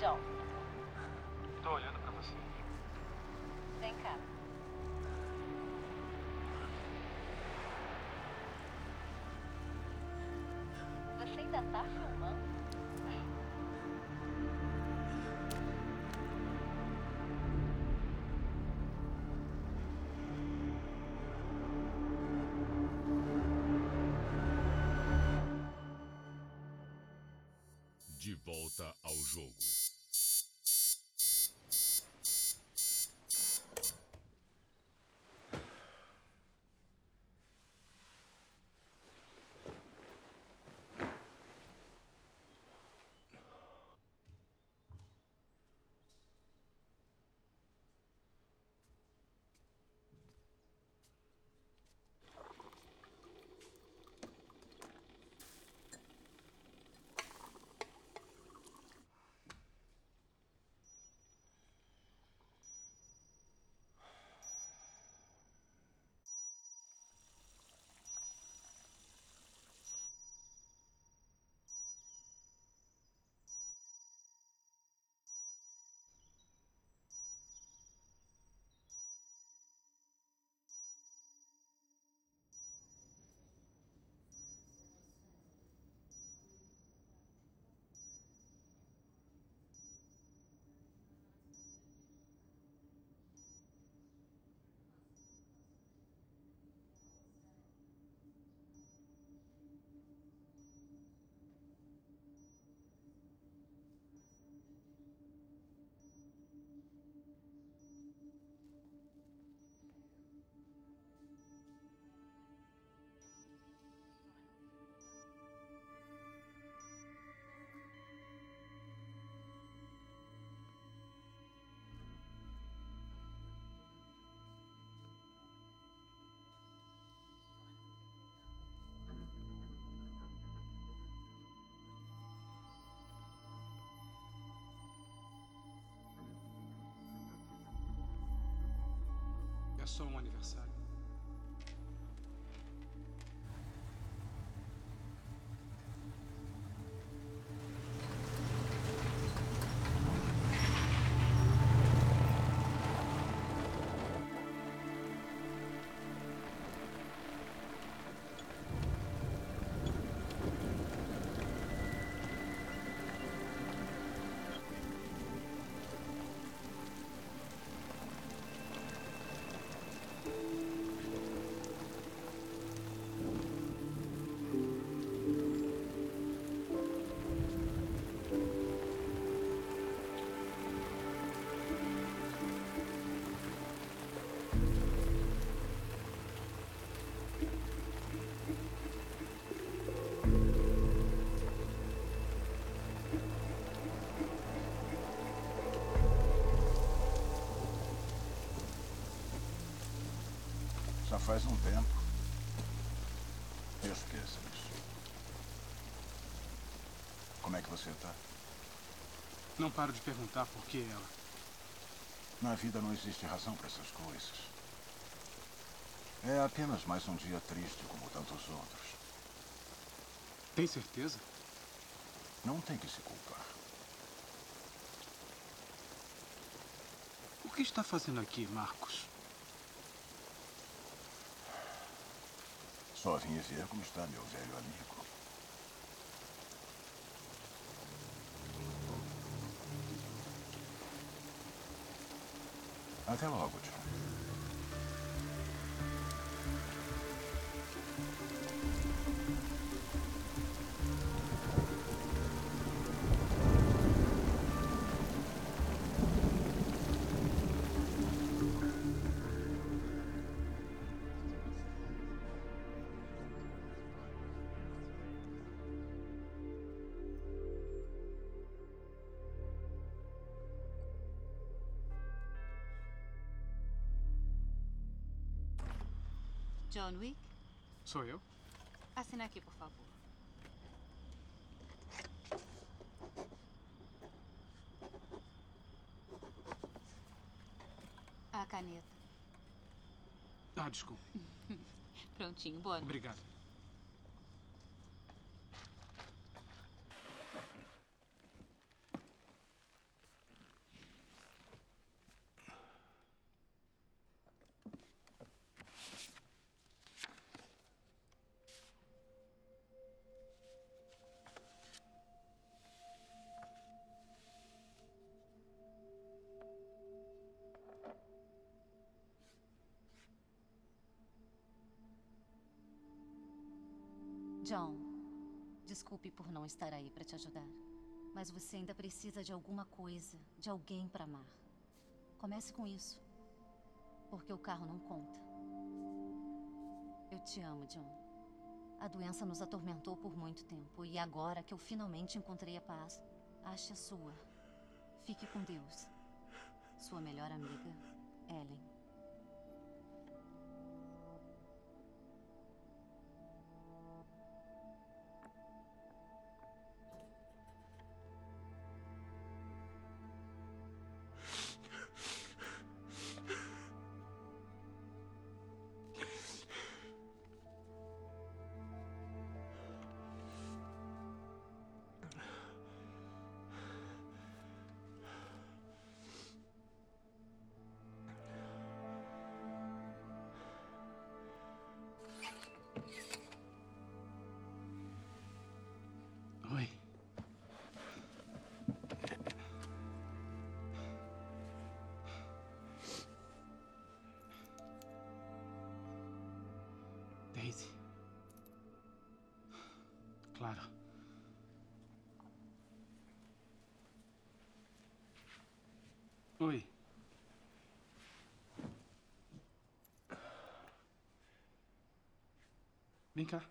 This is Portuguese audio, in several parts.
John, Tô olhando pra você. vem cá. Você ainda tá filmando? De volta ao jogo. É só um aniversário. Já faz um tempo. Esqueça isso. Como é que você tá? Não paro de perguntar por que ela. Na vida não existe razão para essas coisas. É apenas mais um dia triste como tantos outros. Tem certeza? Não tem que se culpar. O que está fazendo aqui, Marcos? Só vim ver como está meu velho amigo. Até logo, John. John Wick, Sou eu? assina aqui, por favor. A caneta. Ah, desculpe. Prontinho, boa noite. Obrigado. John, desculpe por não estar aí para te ajudar. Mas você ainda precisa de alguma coisa, de alguém para amar. Comece com isso. Porque o carro não conta. Eu te amo, John. A doença nos atormentou por muito tempo. E agora que eu finalmente encontrei a paz, ache a sua. Fique com Deus. Sua melhor amiga, Ellen. Oi. Daisy. Claro. Oi. Vem cá.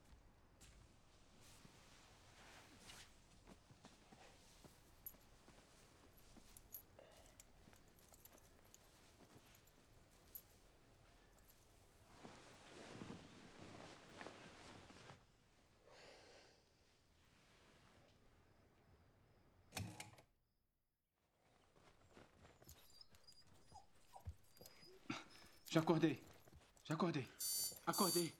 Já acordei. Já acordei. Acordei.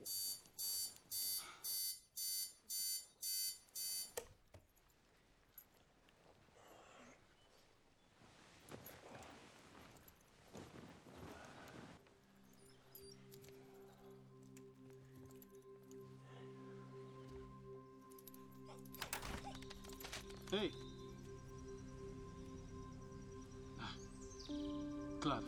Ei. Ah, claro.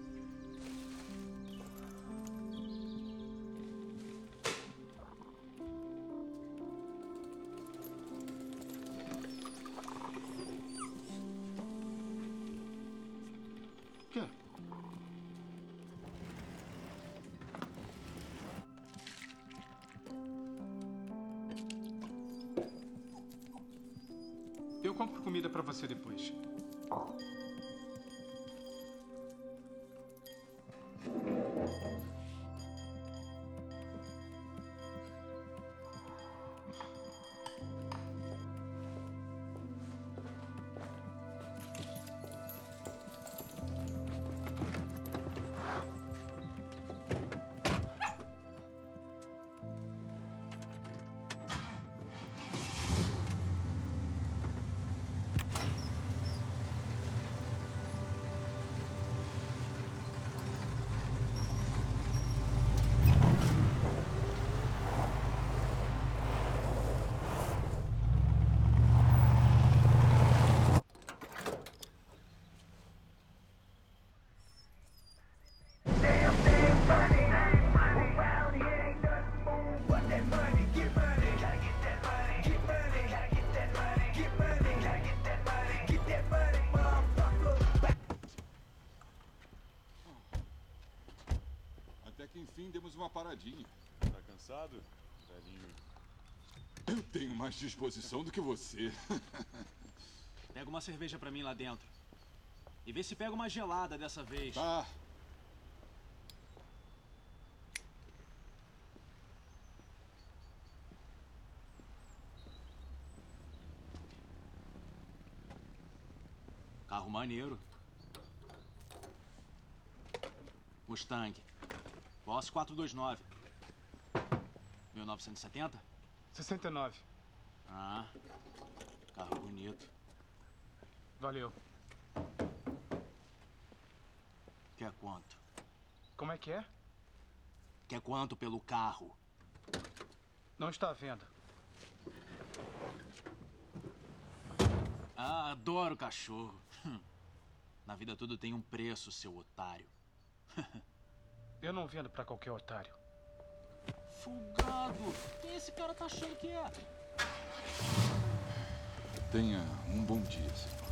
Quê? Eu compro comida pra você depois. Até que enfim demos uma paradinha. Tá cansado, velhinho? Eu tenho mais disposição do que você. Pega uma cerveja pra mim lá dentro. E vê se pega uma gelada dessa vez. Tá. Carro maneiro. Mustang. Boss 429. 1970? 69. Ah, carro bonito. Valeu. Quer quanto? Como é que é? Quer quanto pelo carro? Não está à venda. Ah, adoro cachorro. Na vida tudo tem um preço, seu otário. Eu não vendo pra qualquer otário. folgado! Quem esse cara tá achando que é? Tenha um bom dia, senhor.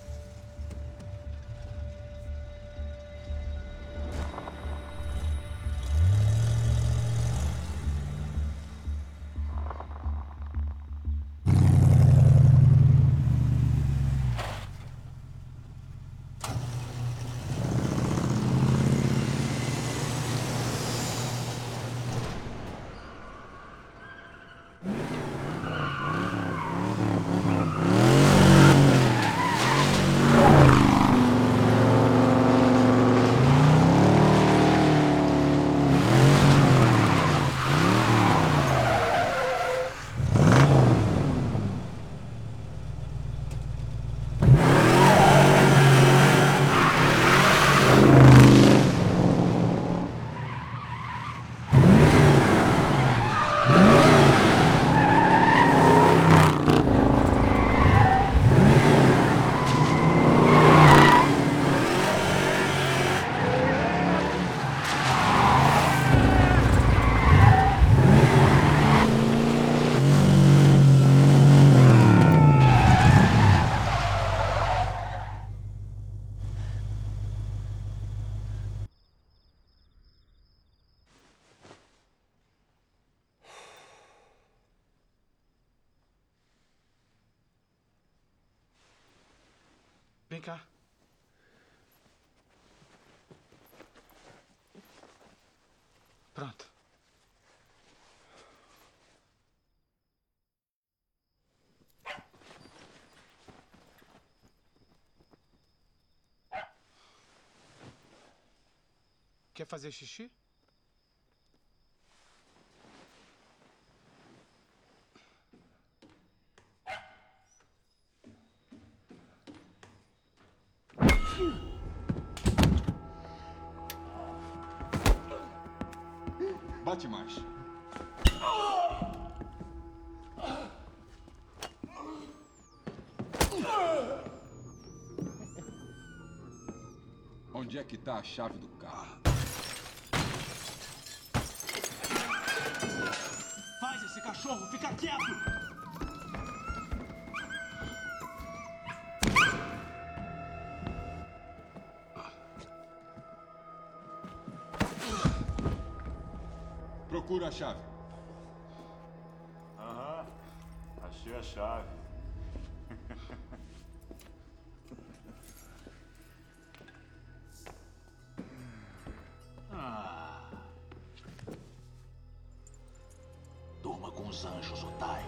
Vem cá. Pronto. Quer fazer xixi? Bate mais. Onde é que tá a chave do carro? Faz esse cachorro ficar quieto! Procura a chave. Aham, achei a chave. Durma com os anjos, otário.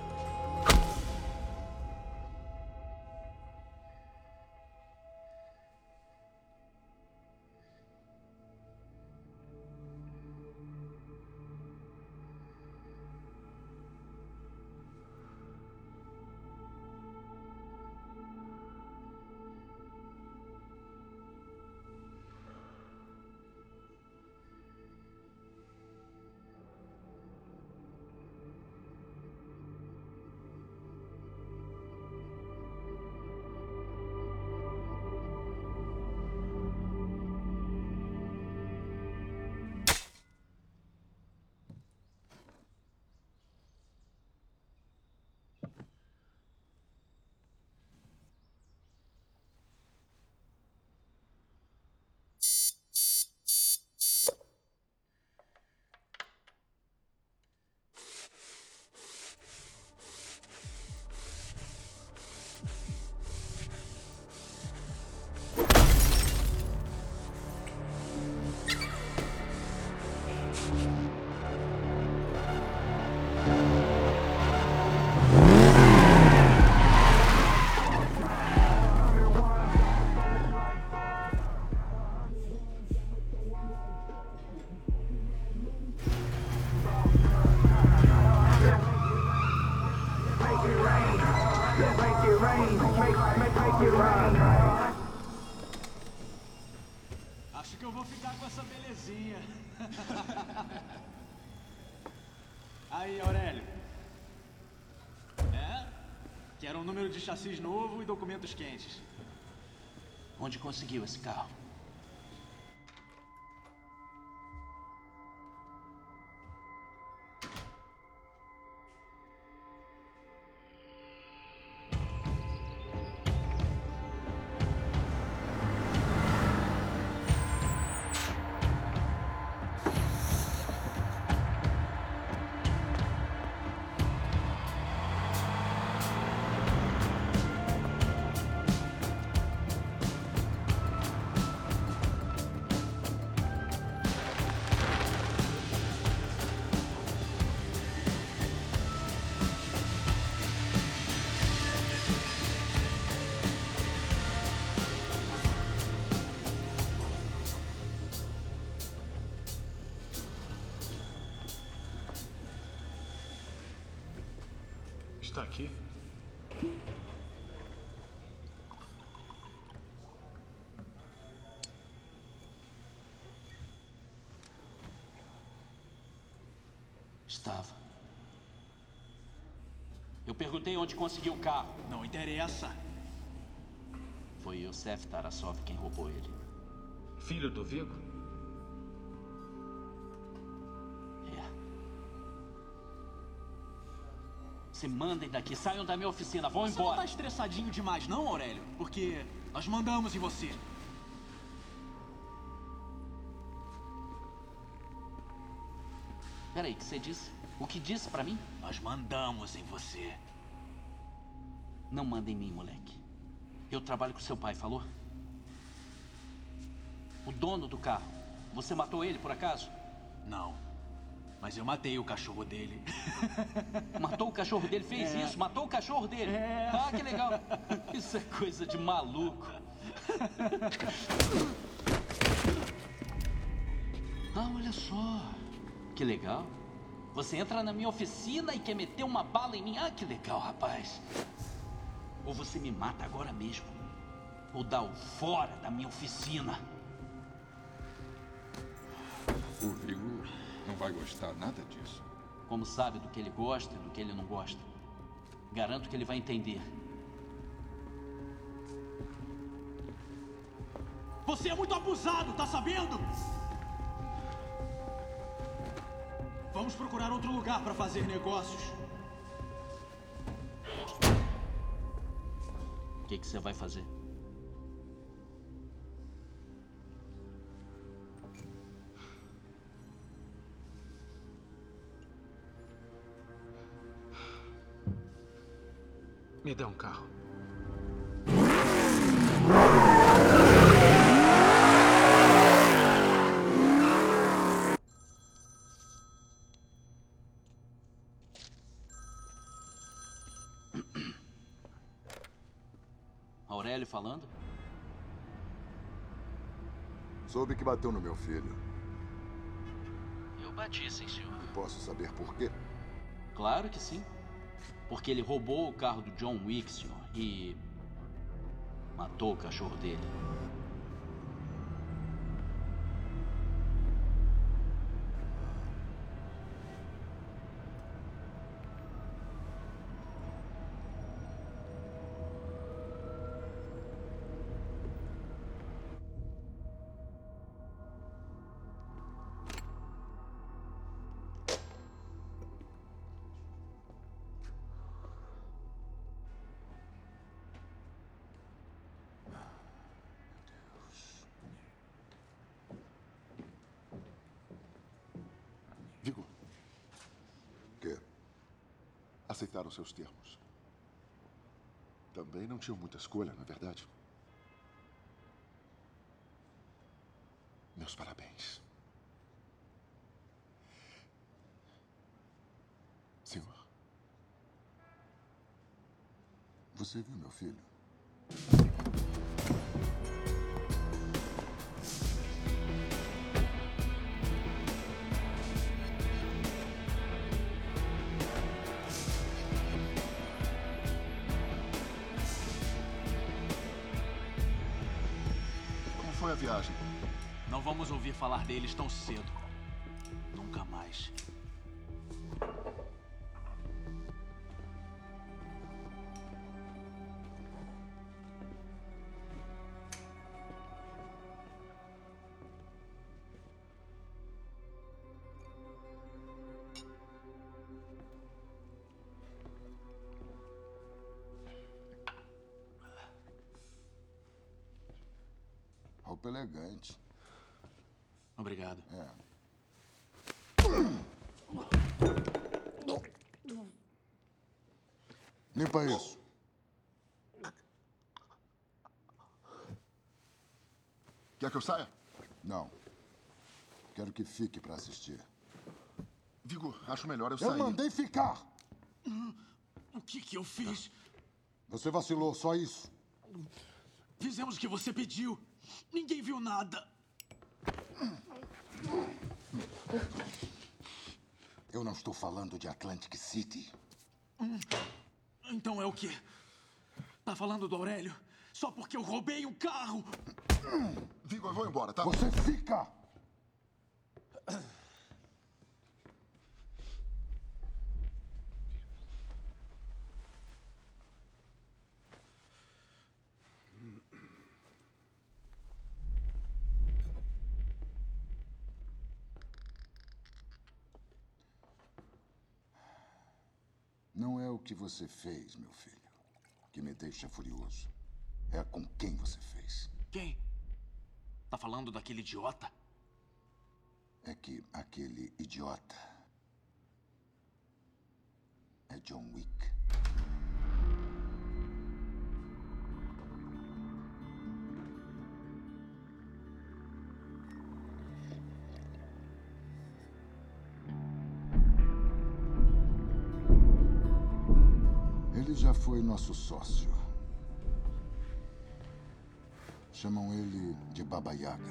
Acho que eu vou ficar com essa belezinha. Aí, Aurélio. É? Quero um número de chassis novo e documentos quentes. Onde conseguiu esse carro? está aqui? Estava. Eu perguntei onde conseguiu o carro. Não interessa. Foi Yosef Tarasov quem roubou ele. Filho do Vigo? É. Se mandem daqui, saiam da minha oficina, vão Você não embora. tá estressadinho demais, não, Aurélio? Porque nós mandamos em você. Peraí, o que você disse? O que disse pra mim? Nós mandamos em você. Não manda em mim, moleque. Eu trabalho com seu pai, falou? O dono do carro. Você matou ele, por acaso? Não. Mas eu matei o cachorro dele. Matou o cachorro dele? Fez isso? Matou o cachorro dele? Ah, que legal. Isso é coisa de maluco. Ah, olha só. Que legal. Você entra na minha oficina e quer meter uma bala em mim. Ah, que legal, rapaz. Ou você me mata agora mesmo, ou dá o fora da minha oficina. O Vigo não vai gostar nada disso. Como sabe do que ele gosta e do que ele não gosta? Garanto que ele vai entender. Você é muito abusado, tá sabendo? Vamos procurar outro lugar para fazer negócios. O que você vai fazer? Me dê um carro. Aurélio falando? Soube que bateu no meu filho. Eu bati, sim, senhor. Posso saber por quê? Claro que sim. Porque ele roubou o carro do John Wick, senhor, e matou o cachorro dele. Vigo. Quê? Aceitaram seus termos. Também não tinham muita escolha, não é verdade? Meus parabéns. Senhor. Você viu meu filho? Como foi a viagem? Não vamos ouvir falar deles tão cedo. Nunca mais. Roupa elegante. Obrigado. Limpa isso. Quer que eu saia? Não. Quero que fique para assistir. Vigo, acho melhor eu sair. Eu mandei ficar! O que eu fiz? Você vacilou, só isso. Fizemos o que você pediu. Ninguém viu nada. Eu não estou falando de Atlantic City. Então é o quê? Tá falando do Aurélio? Só porque eu roubei um carro? Vigor, eu vou embora, tá? Você fica! Não é o que você fez, meu filho, que me deixa furioso. É com quem você fez. Quem? Tá falando daquele idiota? É que aquele idiota é John Wick. Ele já foi nosso sócio. Chamam ele de Baba Yaga.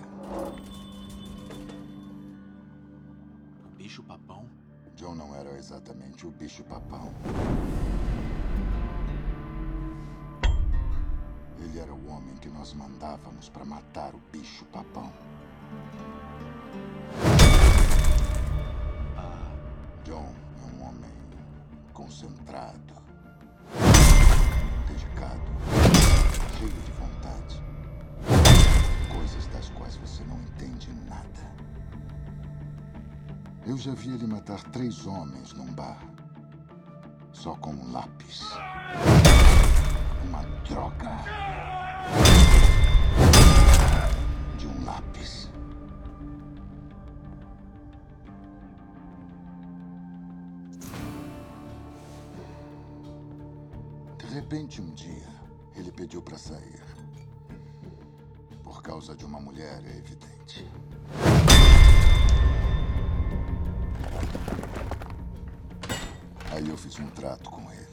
O bicho-papão? John não era exatamente o bicho-papão. Ele era o homem que nós mandávamos para matar o bicho-papão. John é um homem concentrado, dedicado, cheio de vontade. Coisas das quais você não entende nada. Eu já vi ele matar 3 homens num bar. Só com um lápis. Uma droga. De um lápis. De repente, um dia, ele pediu para sair. Por causa de uma mulher, é evidente. Aí eu fiz um trato com ele.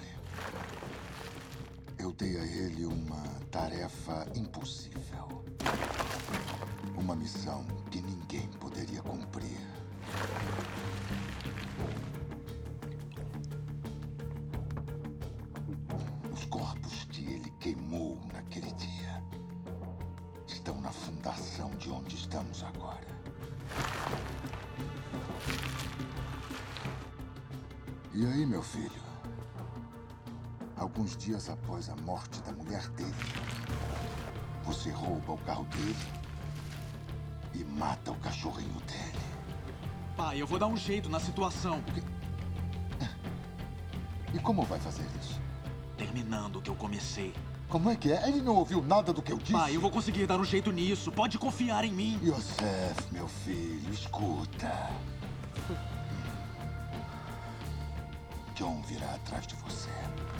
Eu dei a ele uma tarefa impossível. Uma missão que ninguém poderia cumprir. Os corpos que ele queimou naquele dia estão na fundação de onde estamos agora. E aí, meu filho? Alguns dias após a morte da mulher dele, você rouba o carro dele e mata o cachorrinho dele. Pai, eu vou dar um jeito na situação. E como vai fazer isso? Terminando o que eu comecei. Como é que é? Ele não ouviu nada do que eu disse? Pai, eu vou conseguir dar um jeito nisso. Pode confiar em mim. Yosef, meu filho, escuta. John virá atrás de você.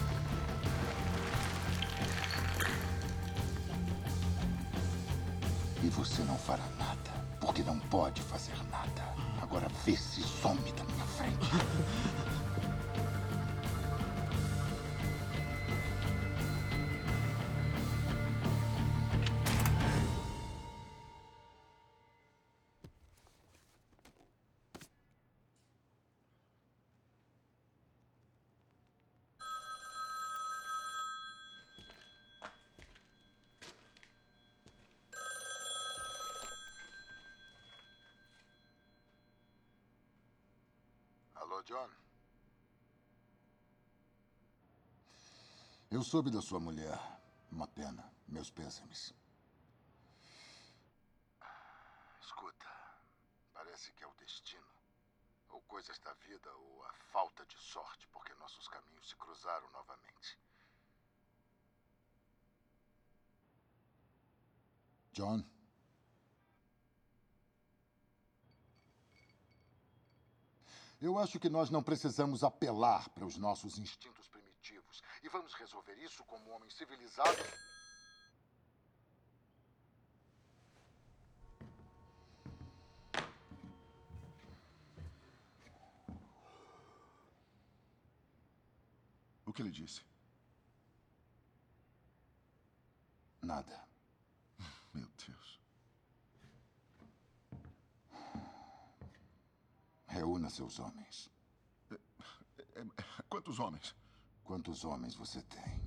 E você não fará nada, porque não pode fazer nada. Agora vê se some da minha frente. Alô, John? Eu soube da sua mulher. Uma pena. Meus pêsames. Escuta, parece que é o destino. Ou coisas da vida, ou a falta de sorte, porque nossos caminhos se cruzaram novamente. John? Eu acho que nós não precisamos apelar para os nossos instintos primitivos. E vamos resolver isso como homens civilizados. O que ele disse? Nada. Meu Deus. Reúna seus homens. Quantos homens? Quantos homens você tem?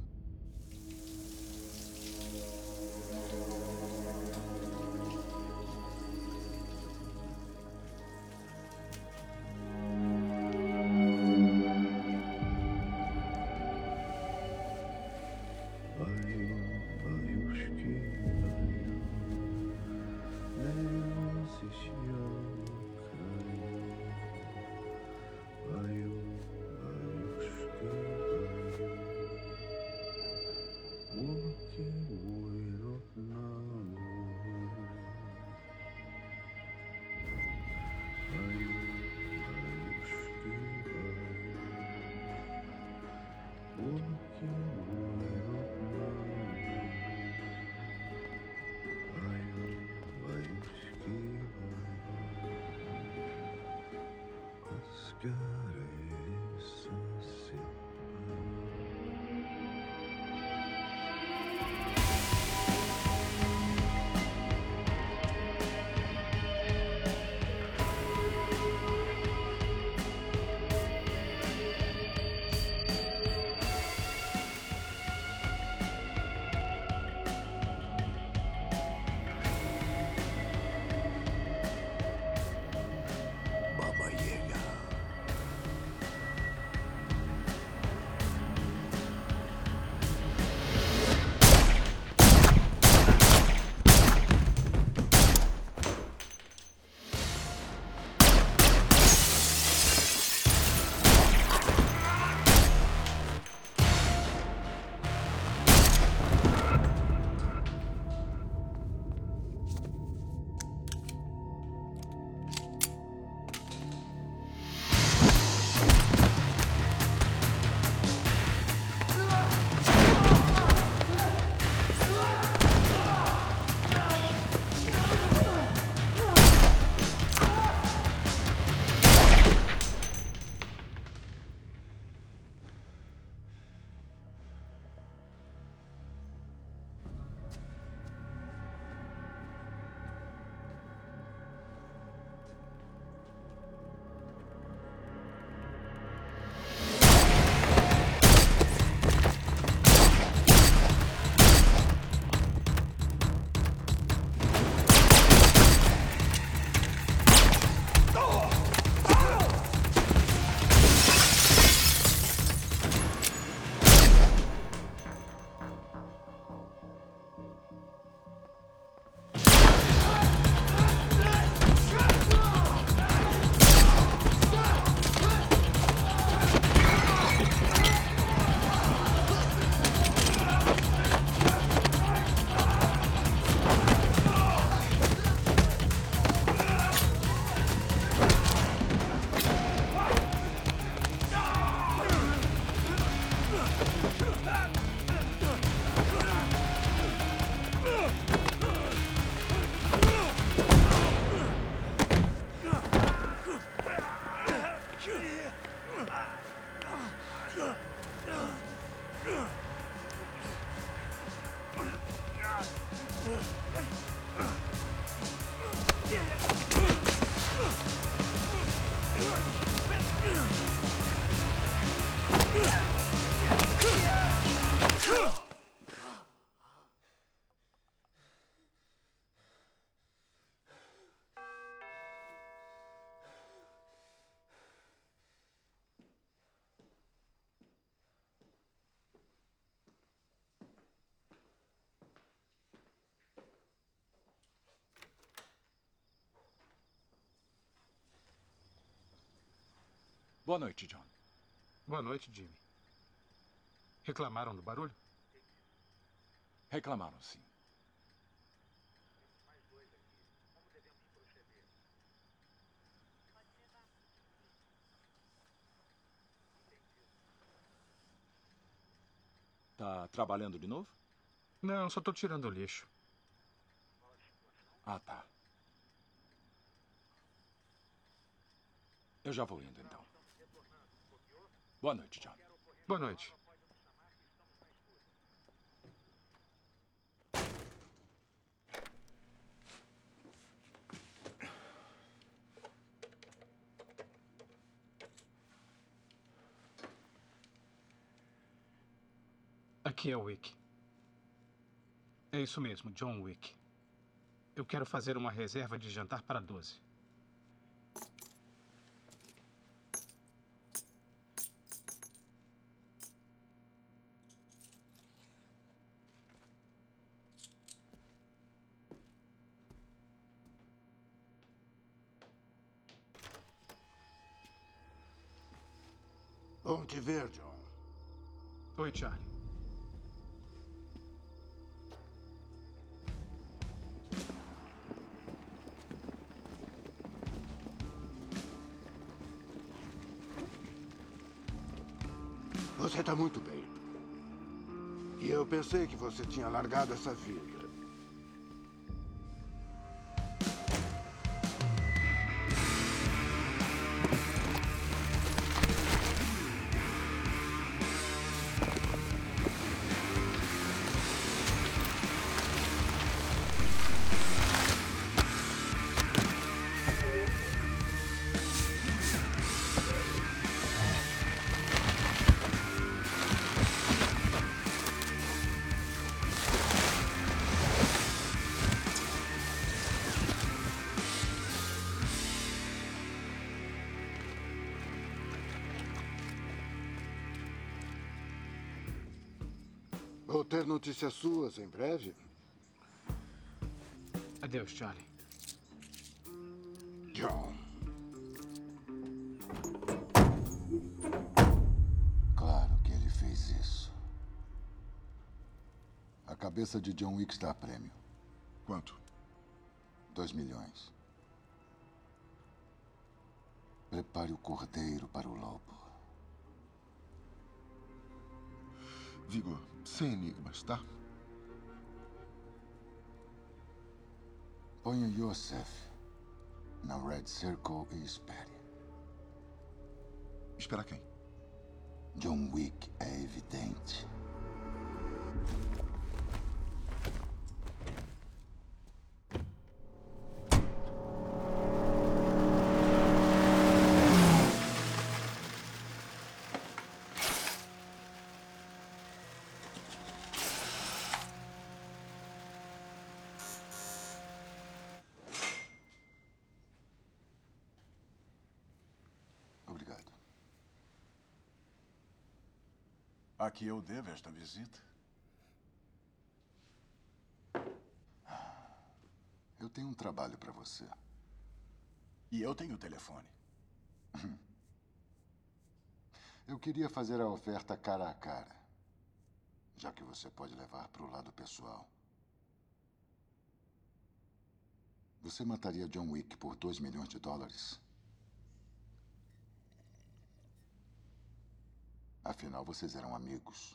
Boa noite, John. Boa noite, Jimmy. Reclamaram do barulho? Reclamaram, sim. Tá trabalhando de novo? Não, só tô tirando o lixo. Ah, tá. Eu já vou indo, então. Boa noite, John. Boa noite. Aqui é o Wick. É isso mesmo, John Wick. Eu quero fazer uma reserva de jantar para 12. Bom te ver, John. Oi, Charlie. Você está muito bem. E eu pensei que você tinha largado essa vida. Vou ter notícias suas em breve. Adeus, Charlie. John. Claro que ele fez isso. A cabeça de John Wick está a prêmio. Quanto? 2 milhões. Prepare o cordeiro para o lobo. Vigor, sem enigmas, tá? Ponha Yosef na Red Circle e espere. Esperar quem? John Wick é evidente. Obrigado. A que eu devo esta visita? Eu tenho um trabalho para você. E eu tenho o telefone. Eu queria fazer a oferta cara a cara, já que você pode levar para o lado pessoal. Você mataria John Wick por 2 milhões de dólares? Afinal, vocês eram amigos.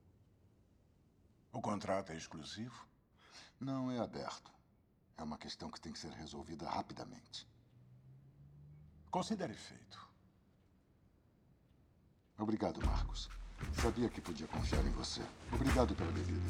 O contrato é exclusivo? Não é aberto. É uma questão que tem que ser resolvida rapidamente. Considere feito. Obrigado, Marcos. Sabia que podia confiar em você. Obrigado pela bebida.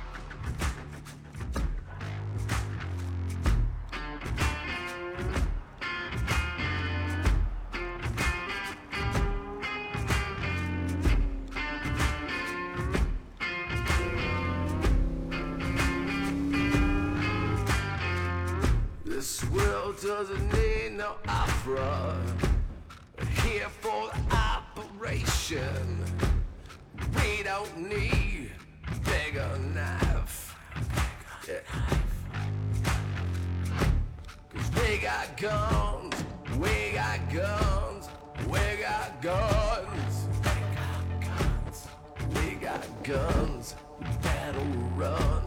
This world doesn't need no opera. Here for the operation. We don't need bigger knife. Yeah. 'Cause we got guns, we got guns, we got guns. We got guns, you better run.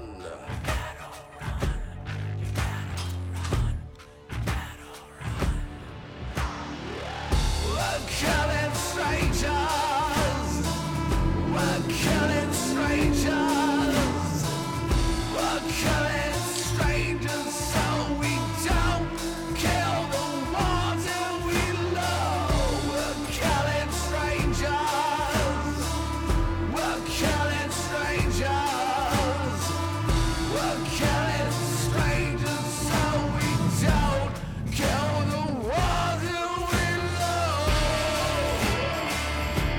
We're killing strangers. We're killing strangers. We're killing strangers so we don't kill the ones that we love. We're killing strangers. We're killing strangers. We're killing strangers so we don't kill the ones that we love.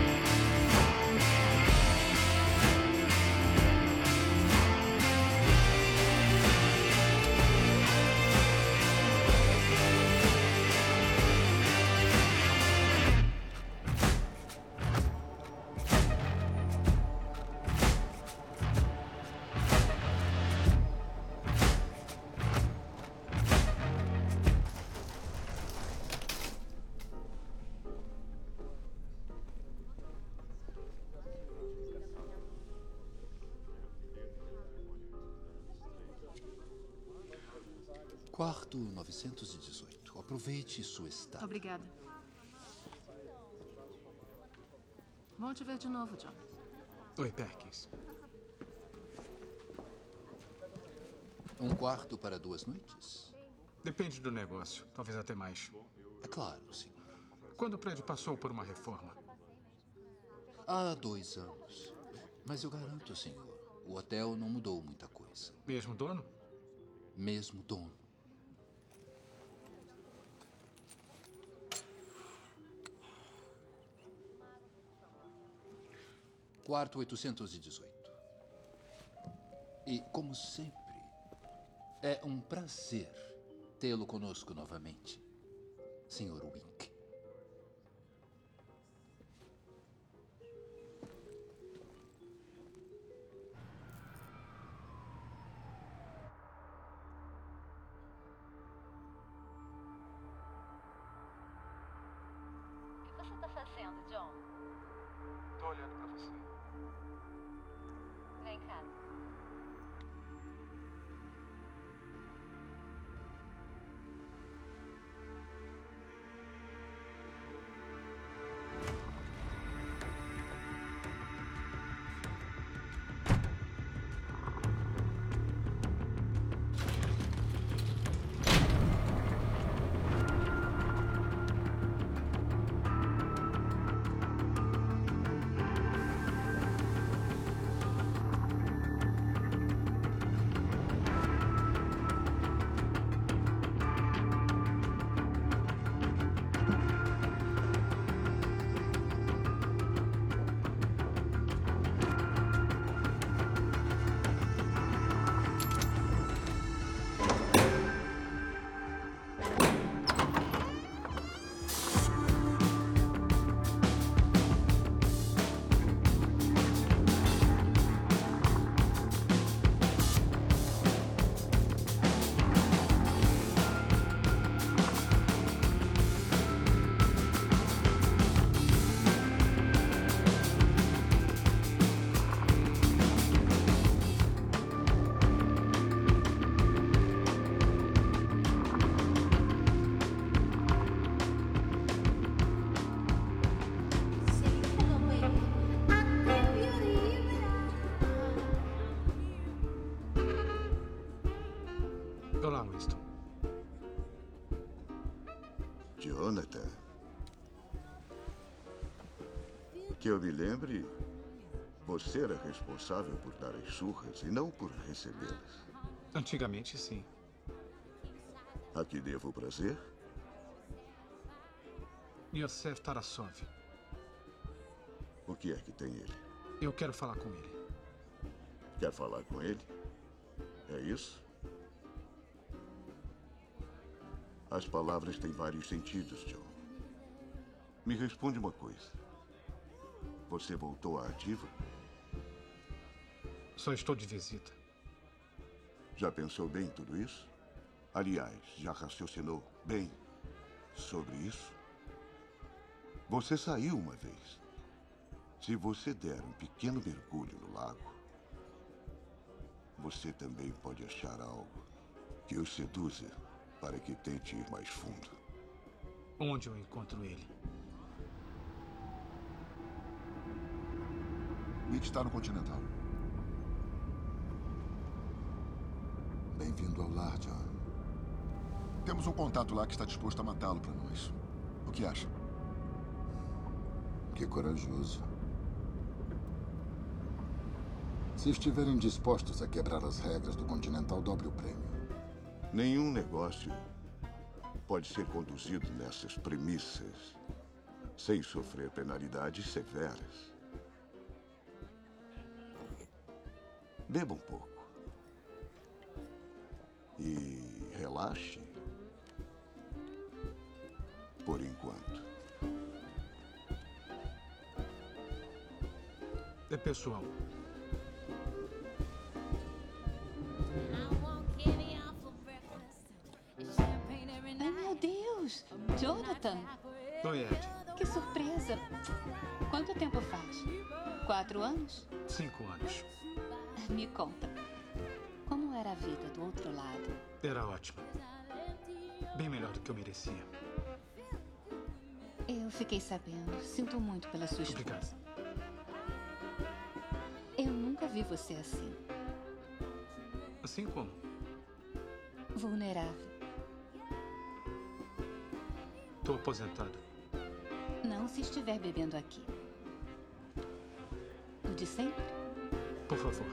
Quarto 918. Aproveite sua estada. Obrigada. Bom te ver de novo, John. Oi, Perkins. Um quarto para 2 noites? Depende do negócio. Talvez até mais. É claro, senhor. Quando o prédio passou por uma reforma? Há 2 anos. Mas eu garanto, senhor, o hotel não mudou muita coisa. Mesmo dono? Mesmo dono. Quarto 818. E, como sempre, é um prazer tê-lo conosco novamente, Sr. Wink. O que você está fazendo, John? Tô olhando pra você. Vem cá. Olá, Winston. Jonathan. Que eu me lembre, você era responsável por dar as surras e não por recebê-las. Antigamente, sim. A que devo o prazer? Yosef Tarasov. O que é que tem ele? Eu quero falar com ele. Quer falar com ele? É isso? As palavras têm vários sentidos, John. Me responde uma coisa. Você voltou à ativa? Só estou de visita. Já pensou bem em tudo isso? Aliás, já raciocinou bem sobre isso? Você saiu uma vez. Se você der um pequeno mergulho no lago, você também pode achar algo que o seduza para que tente ir mais fundo. Onde eu encontro ele? Wick está no Continental. Bem-vindo ao lar, John. Temos um contato lá que está disposto a matá-lo para nós. O que acha? Que corajoso. Se estiverem dispostos a quebrar as regras do Continental, dobre o prêmio. Nenhum negócio pode ser conduzido nessas premissas sem sofrer penalidades severas. Beba um pouco. E relaxe. Por enquanto. É pessoal. Ai, meu Deus! Jonathan! Oi, Ed. Que surpresa! Quanto tempo faz? 4 anos? 5 anos. Me conta. Como era a vida do outro lado? Era ótimo. Bem melhor do que eu merecia. Eu fiquei sabendo. Sinto muito pela sua esposa. Obrigado. Eu nunca vi você assim. Assim como? Vulnerável. Tô aposentado. Não se estiver bebendo aqui. O de sempre? Por favor.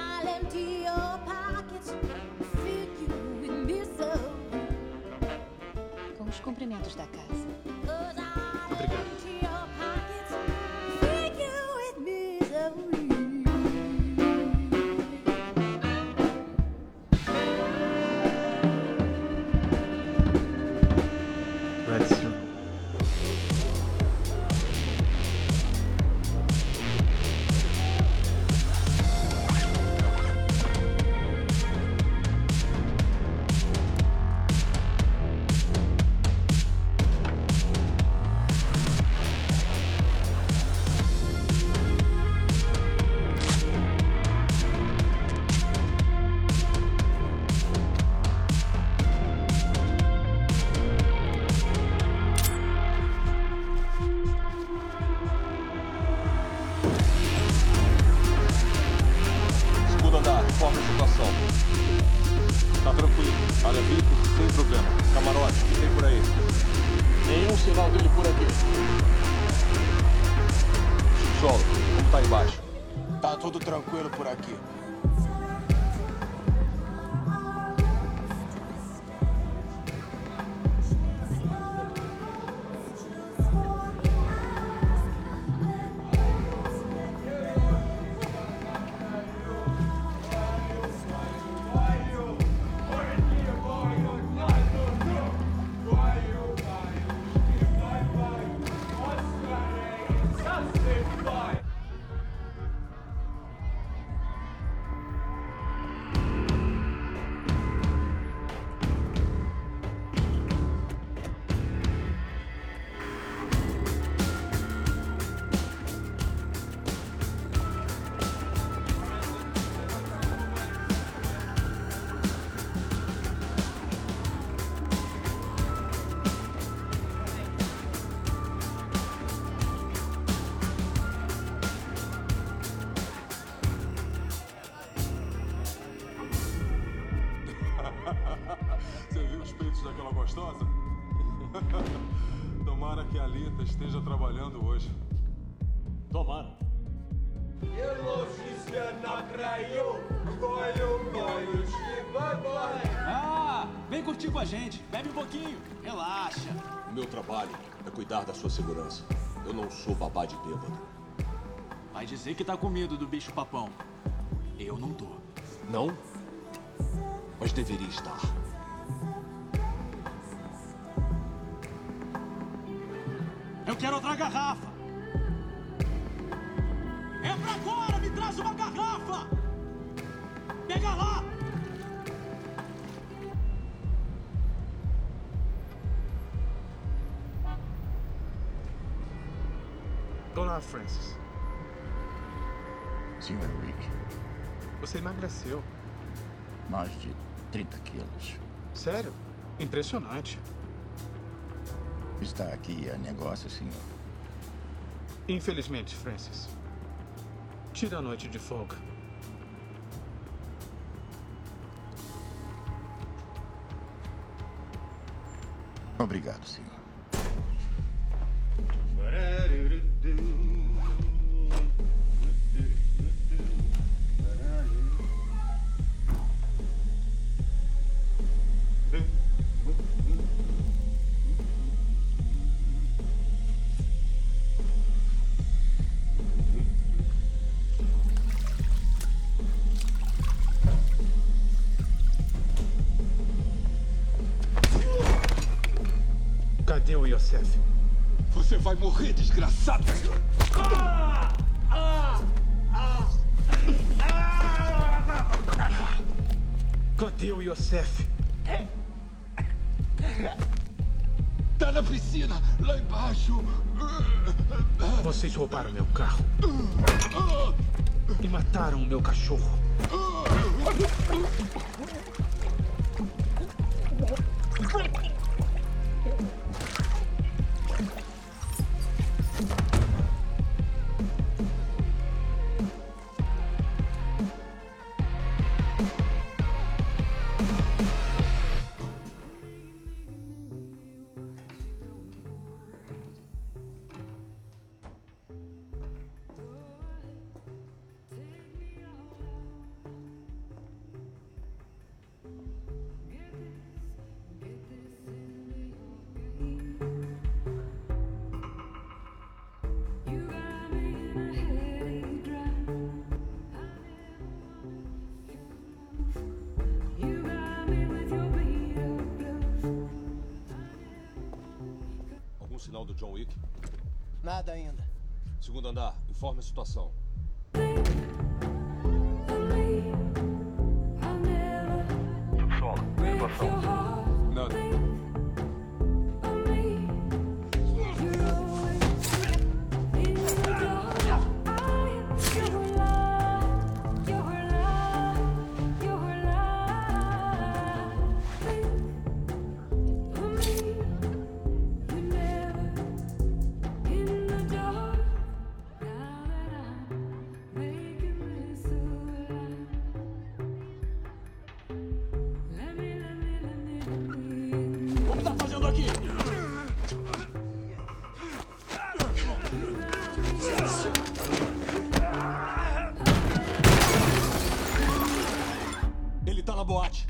Com os cumprimentos da casa. Obrigado. Você viu os peitos daquela gostosa? Tomara que a Alita esteja trabalhando hoje. Tomara. Ah, vem curtir com a gente. Bebe um pouquinho. Relaxa. O meu trabalho é cuidar da sua segurança. Eu não sou babá de bêbado. Vai dizer que tá com medo do bicho papão. Eu não tô. Não? Mas deveria estar. Eu quero outra garrafa. É pra agora, me traz uma garrafa. Pega lá. Olá, Francis. Sr. Wick. Você emagreceu. Mais de 30 quilos. Sério? Impressionante. Está aqui a negócio, senhor? Infelizmente, Francis. Tira a noite de folga. Obrigado, senhor. Cadê o Yosef? Você vai morrer, desgraçado! Cadê o Yosef? Tá na piscina, lá embaixo. Vocês roubaram meu carro. E mataram o meu cachorro. John Wick? Nada ainda. Segundo andar, informe a situação. Subsolo, situação. Nada. O que tá fazendo aqui? Ele tá na boate.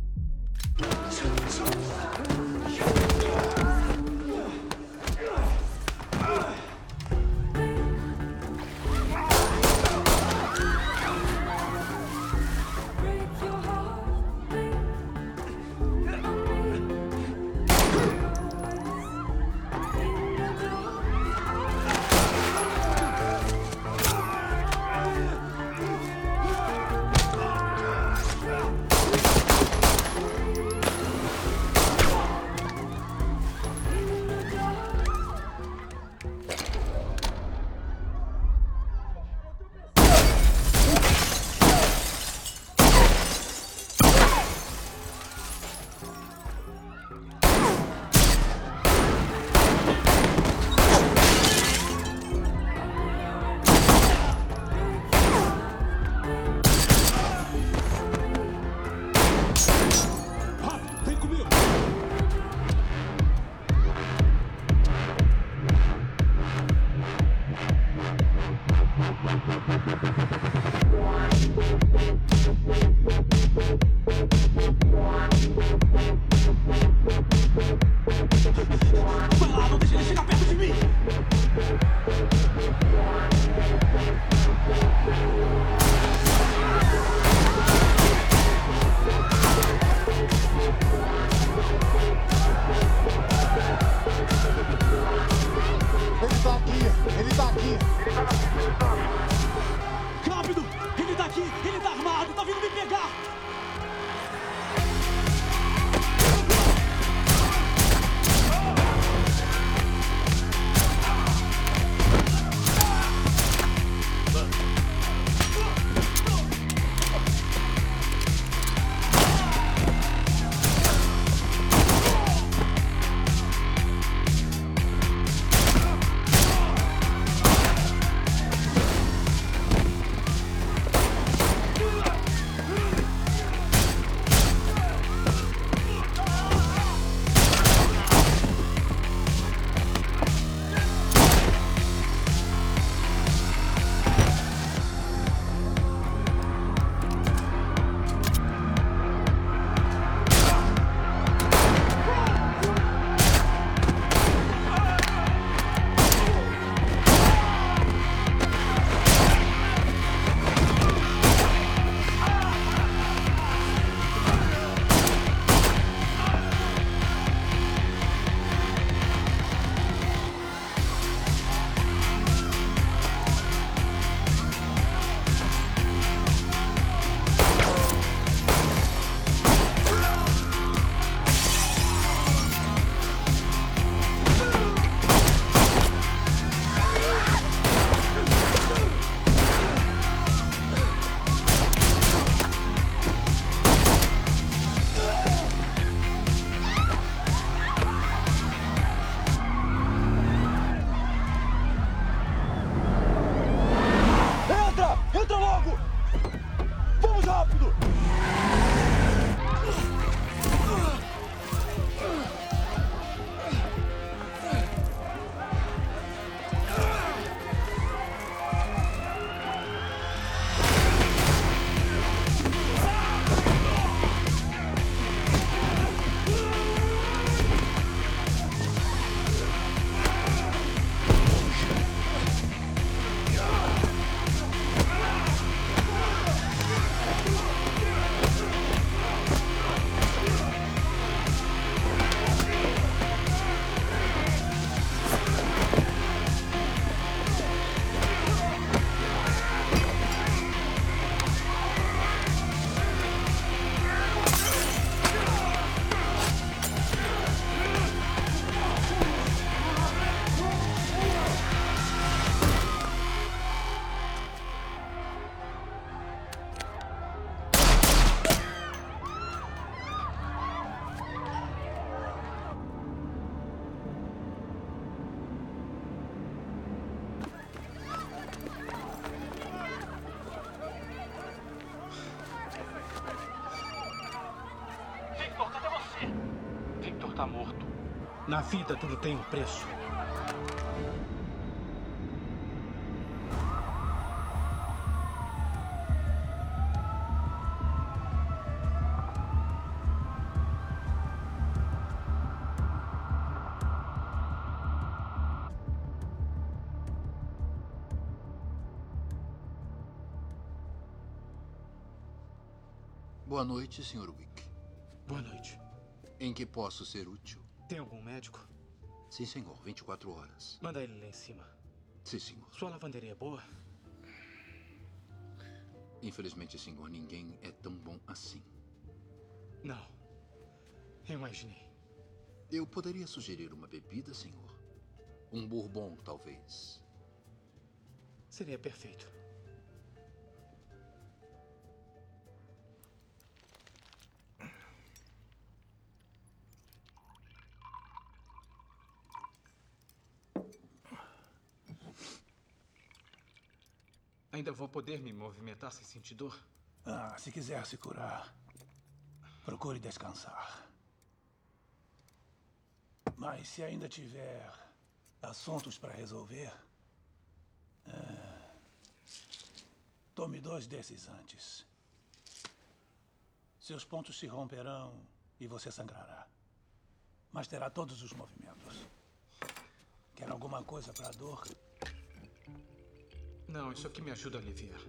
Vai lá, não deixa ele chegar perto de mim! Ele tá aqui! Ele tá aqui! Ele tá na pista de dança! Rápido! Ele tá aqui! Ele tá armado! Tá vindo me pegar! Na vida, tudo tem um preço. Boa noite, Sr. Wick. Boa noite. Em que posso ser útil? Tem algum médico? Sim, senhor. 24 horas. Manda ele lá em cima. Sim, senhor. Sua lavanderia é boa? Infelizmente, senhor, ninguém é tão bom assim. Não. Eu imaginei. Eu poderia sugerir uma bebida, senhor? Um bourbon, talvez. Seria perfeito. Ainda vou poder me movimentar sem sentir dor? Se quiser se curar, procure descansar. Mas se ainda tiver assuntos para resolver, tome 2 desses antes. Seus pontos se romperão e você sangrará. Mas terá todos os movimentos. Quer alguma coisa para a dor? Não, isso aqui me ajuda a aliviar.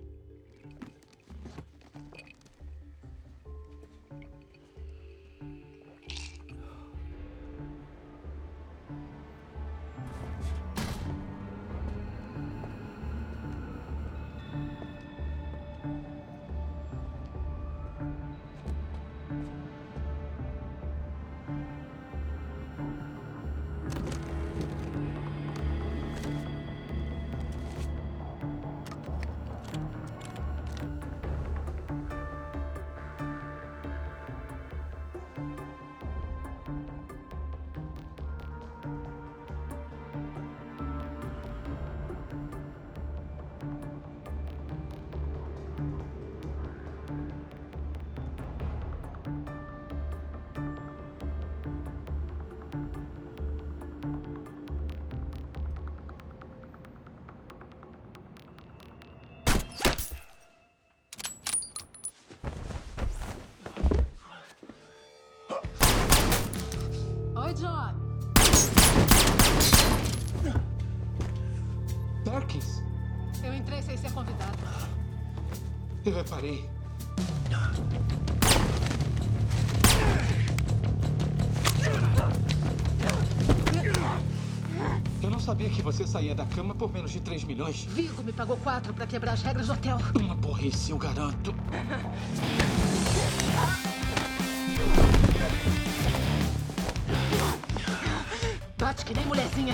Oi, John. Perkins? Eu entrei sem ser convidado. Eu reparei. Eu não sabia que você saía da cama por menos de 3 milhões. Vigo me pagou 4 para quebrar as regras do hotel. Uma burrice, eu garanto. Bate que nem mulherzinha.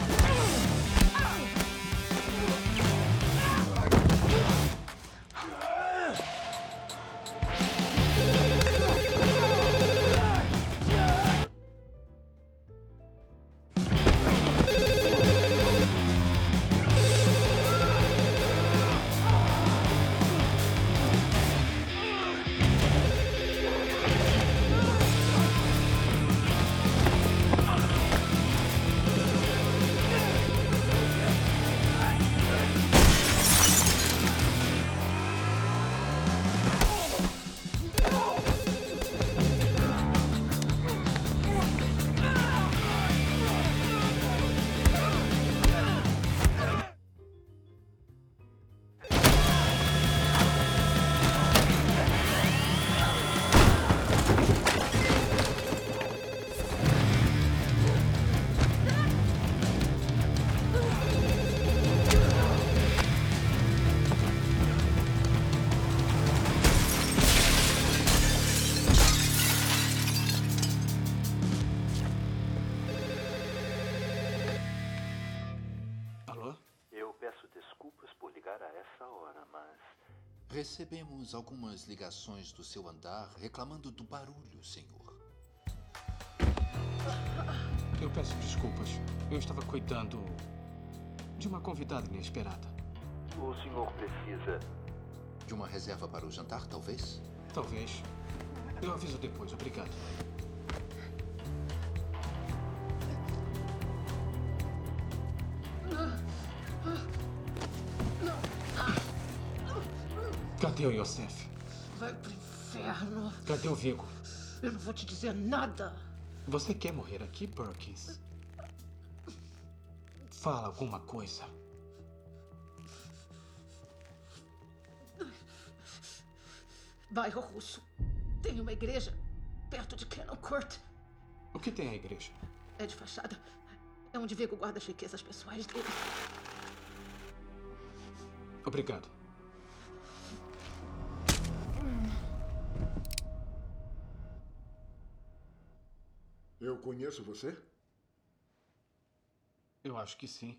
Recebemos algumas ligações do seu andar reclamando do barulho, senhor. Eu peço desculpas. Eu estava cuidando de uma convidada inesperada. O senhor precisa de uma reserva para o jantar, talvez? Talvez. Eu aviso depois, obrigado. Cadê o Yosef? Vai pro inferno. Cadê o Vigo? Eu não vou te dizer nada. Você quer morrer aqui, Perkins? Fala alguma coisa. Bairro Russo. Tem uma igreja perto de Cannon Court. O que tem a igreja? É de fachada. É onde Vigo guarda as riquezas pessoais dele. Obrigado. Eu conheço você? Eu acho que sim.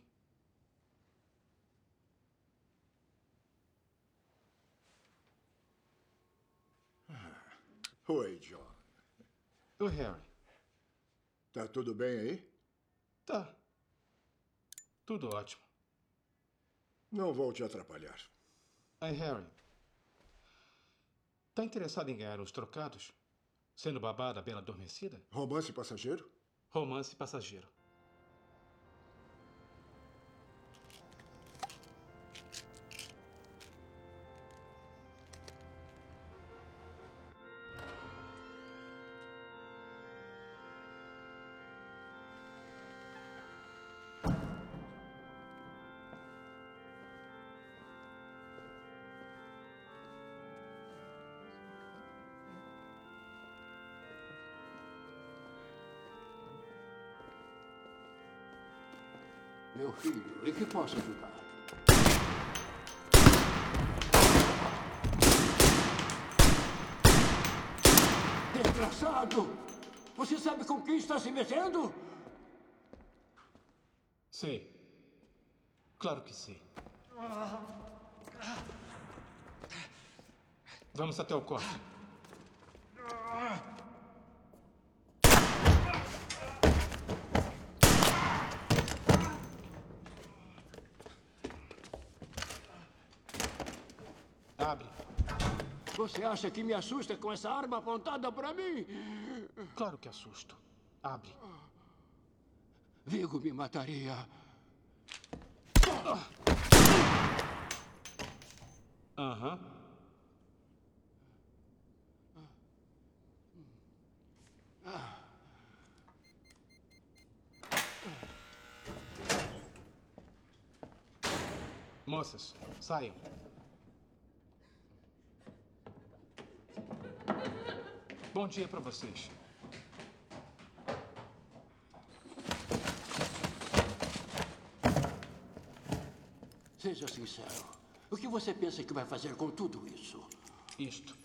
Oi, John. Oi, Harry. Tá tudo bem aí? Tá. Tudo ótimo. Não vou te atrapalhar. Aí, Harry. Tá interessado em ganhar uns trocados? Sendo babá da Bela Adormecida? Romance passageiro? Romance passageiro. Meu filho, em que posso ajudar? Desgraçado! Você sabe com quem está se metendo? Sei. Claro que sei. Vamos até o corte. Abre. Você acha que me assusta com essa arma apontada para mim? Claro que assusto. Abre. Vigo me mataria. Aham. Moças, saiam. Bom dia para vocês. Seja sincero. O que você pensa que vai fazer com tudo isso? Isto.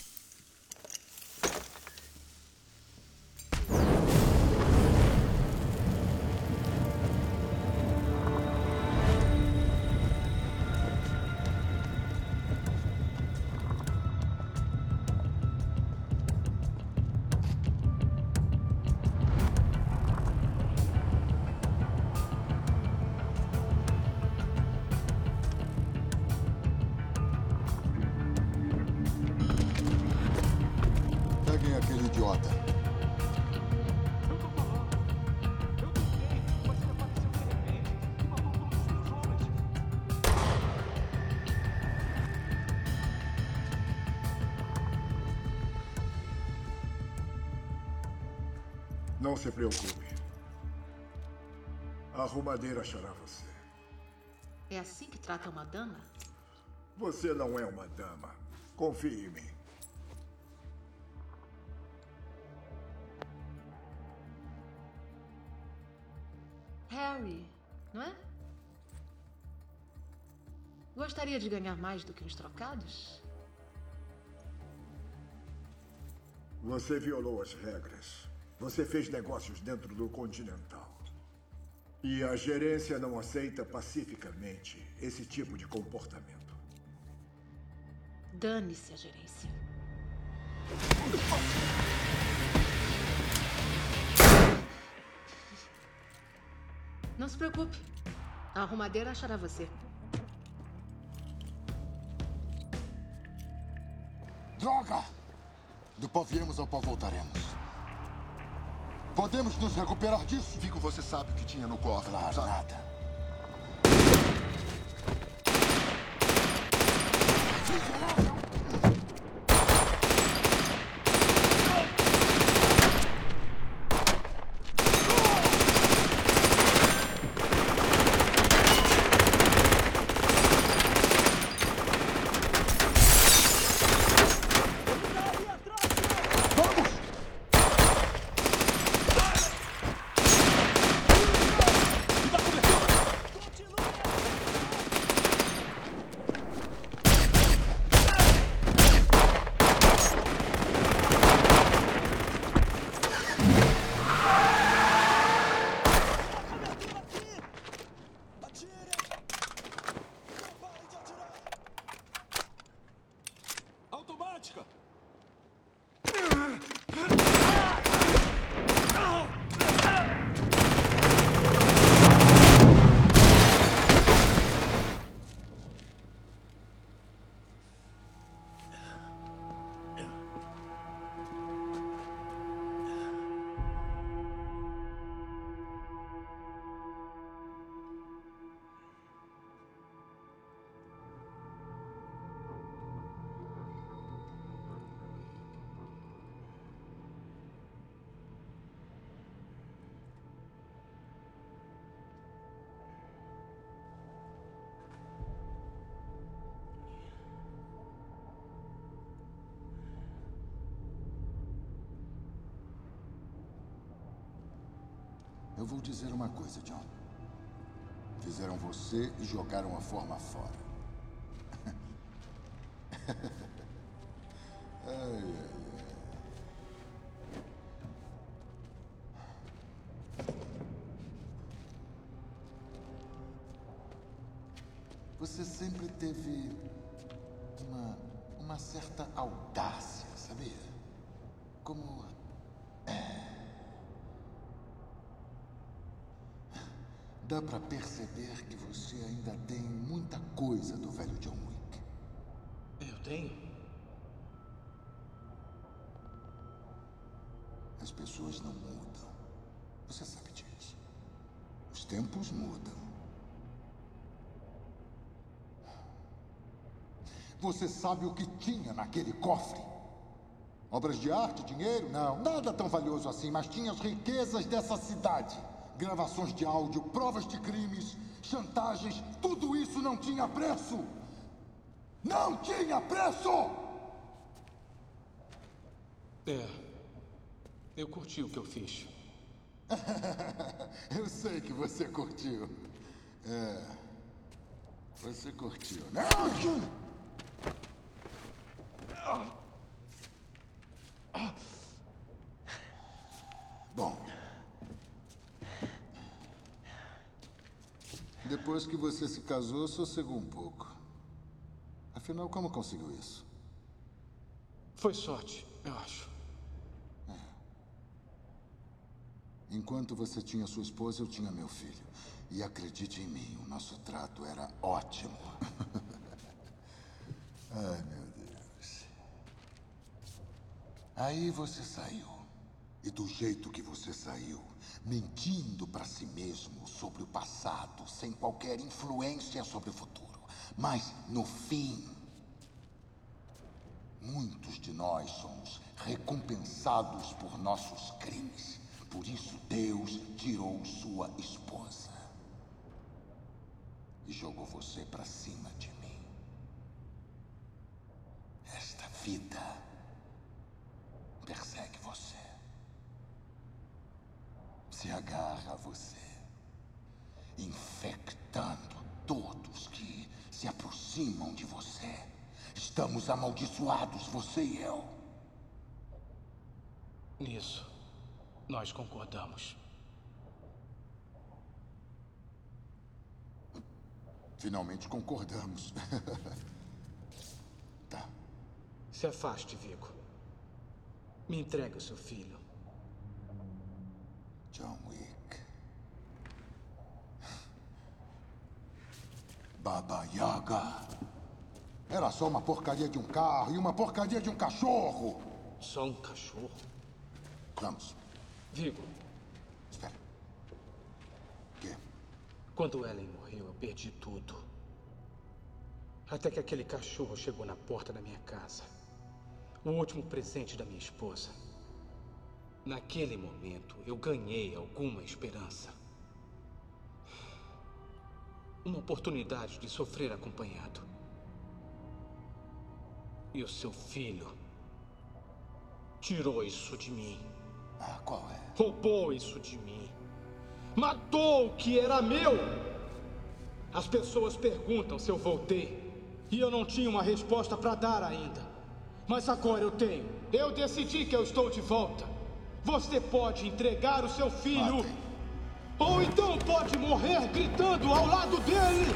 Peguem aquele idiota. Não se preocupe. A arrumadeira achará você. É assim que trata uma dama? Você não é uma dama. Confie em mim. Harry, não é? Gostaria de ganhar mais do que uns trocados? Você violou as regras. Você fez negócios dentro do Continental. E a gerência não aceita pacificamente esse tipo de comportamento. Dane-se a gerência. Não se preocupe. A arrumadeira achará você. Droga! Do pó viemos ao pó voltaremos. Podemos nos recuperar disso? Vigo, você sabe o que tinha no cofre. Claro, sabe? nada. Miserável! vou dizer uma coisa, John. Fizeram você e jogaram a forma fora. Ai. Você sempre teve uma certa audácia, sabia? Como... Dá pra perceber que você ainda tem muita coisa do velho John Wick. Eu tenho? As pessoas não mudam. Você sabe disso. Os tempos mudam. Você sabe o que tinha naquele cofre? Obras de arte, dinheiro? Não, nada tão valioso assim, mas tinha as riquezas dessa cidade. Gravações de áudio, provas de crimes, chantagens, tudo isso não tinha preço! Não tinha preço! Eu curti o que eu fiz. Eu sei que você curtiu. Você curtiu, né? Bom. Depois que você se casou, sossegou um pouco. Afinal, como conseguiu isso? Foi sorte, eu acho. Enquanto você tinha sua esposa, eu tinha meu filho. E acredite em mim, o nosso trato era ótimo. Ai, meu Deus. Aí você saiu. E do jeito que você saiu, mentindo para si mesmo sobre o passado, sem qualquer influência sobre o futuro. Mas, no fim, muitos de nós somos recompensados por nossos crimes. Por isso Deus tirou sua esposa e jogou você para cima de mim. Esta vida persegue você. Se agarra a você, infectando todos que se aproximam de você. Estamos amaldiçoados, você e eu. Nisso, nós concordamos. Finalmente concordamos. Tá. Se afaste, Vigo. Me entregue o seu filho. John Wick. Baba Yaga. Era só uma porcaria de um carro e uma porcaria de um cachorro. Só um cachorro? Vamos. Vigo. Espera. Quê? Quando Ellen morreu, eu perdi tudo. Até que aquele cachorro chegou na porta da minha casa. O último presente da minha esposa. Naquele momento, eu ganhei alguma esperança. Uma oportunidade de sofrer acompanhado. E o seu filho tirou isso de mim. Ah, qual é? Roubou isso de mim. Matou o que era meu. As pessoas perguntam se eu voltei. E eu não tinha uma resposta para dar ainda. Mas agora eu tenho. Eu decidi que eu estou de volta. Você pode entregar o seu filho. Ou então pode morrer gritando ao lado dele.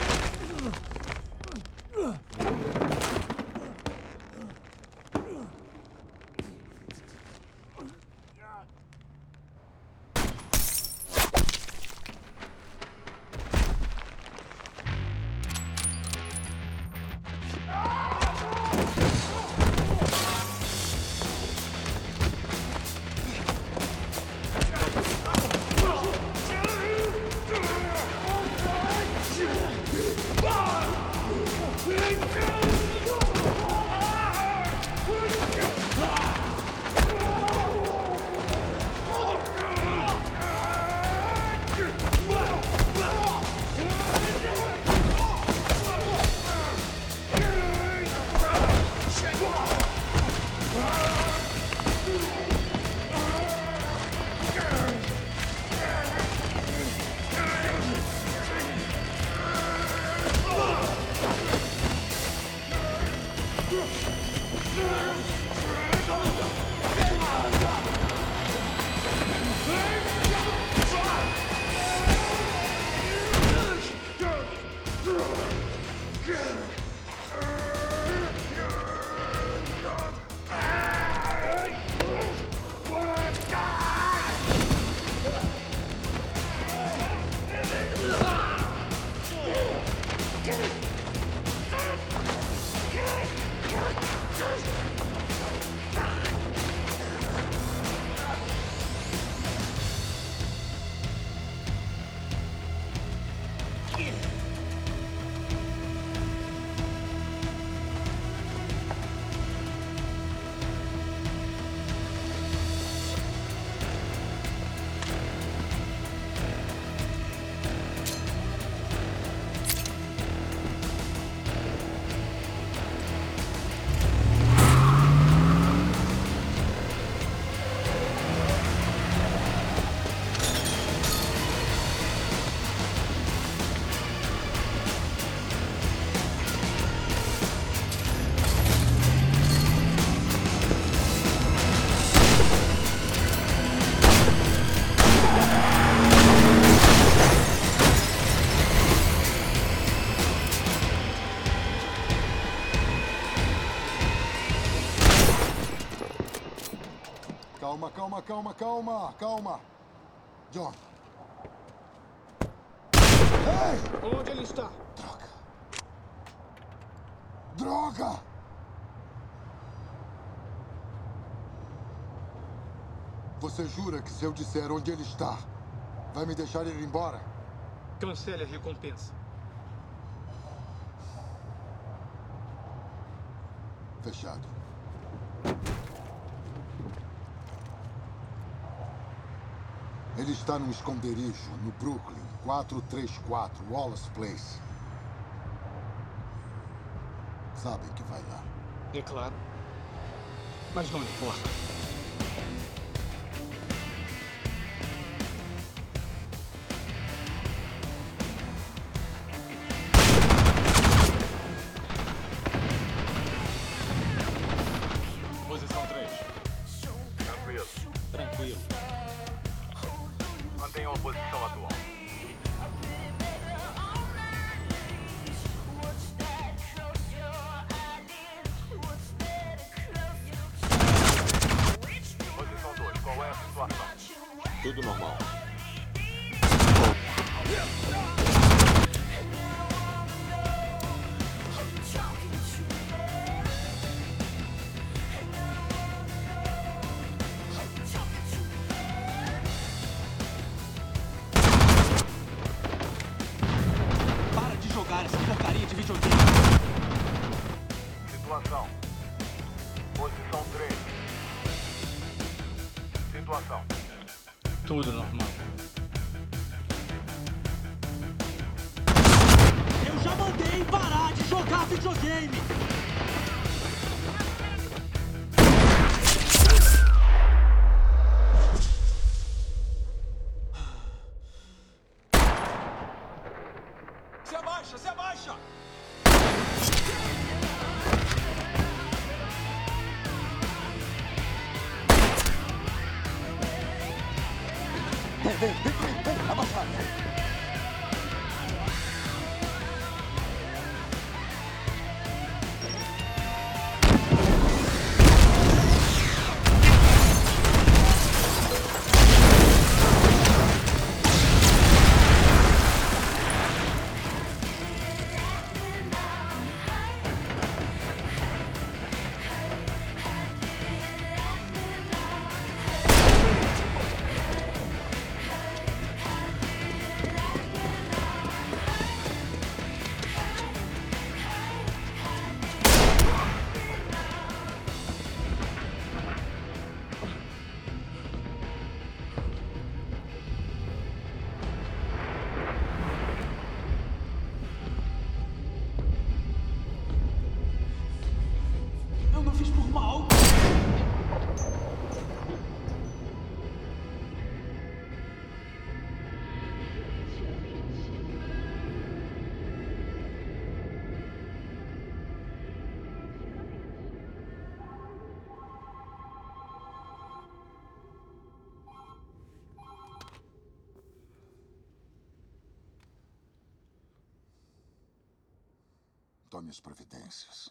Calma. John. Ei! Onde ele está? Droga! Você jura que se eu disser onde ele está, vai me deixar ir embora? Cancele a recompensa. Fechado. Ele está num esconderijo no Brooklyn, 434 Wallace Place. Sabem que vai lá. É claro. Mas não importa. Posição 3. Tranquilo. Mantenham a posição atual. Posição 2. Qual é a situação? Tudo normal. Para de jogar essa porcaria de videogame. Situação. Posição 3. Situação. Tudo normal. Eu já mandei parar de jogar videogame. Se abaixa! Vem, abaixa! tome as providências.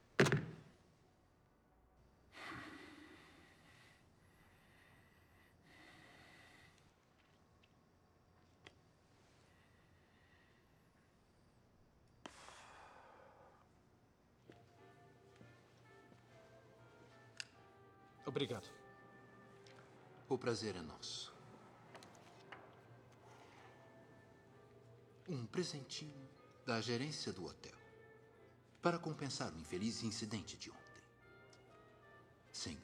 Obrigado. O prazer é nosso. Um presentinho da gerência do hotel para compensar o infeliz incidente de ontem. Senhor.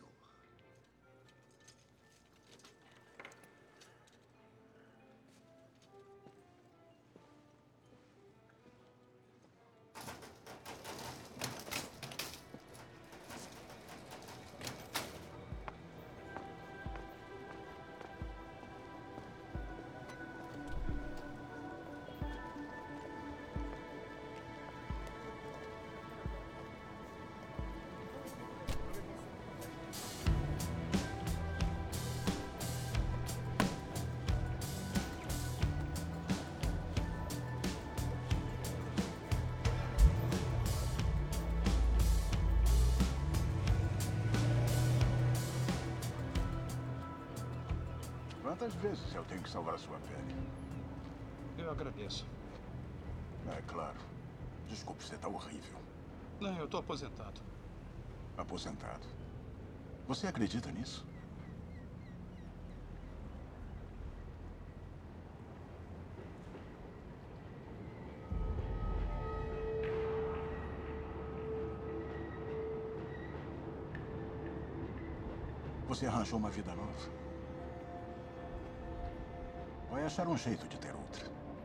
Quantas vezes eu tenho que salvar a sua pele? Eu agradeço. É claro. Desculpe, você tá horrível. Não, eu tô aposentado. Aposentado? Você acredita nisso? Você arranjou uma vida nova. Vai achar um jeito de ter outra.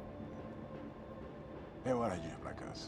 É hora de ir para casa.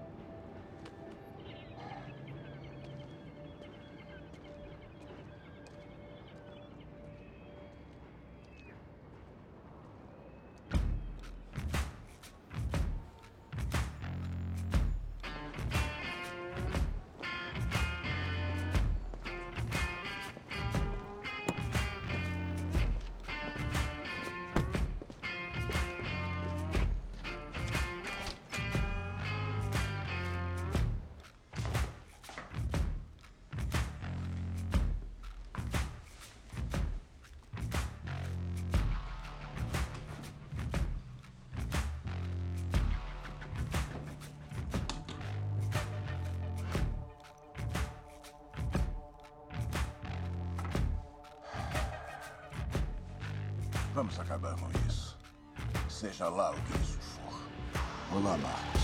Vamos acabar com isso. Seja lá o que isso for. Olá, Marcos.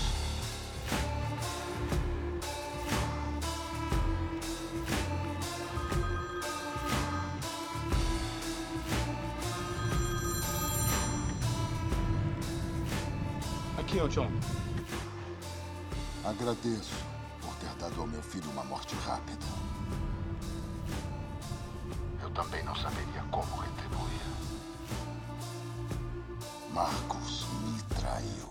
Aqui é o John. Agradeço por ter dado ao meu filho uma morte rápida. Eu também não saberia como retribuir. Marcos me traiu.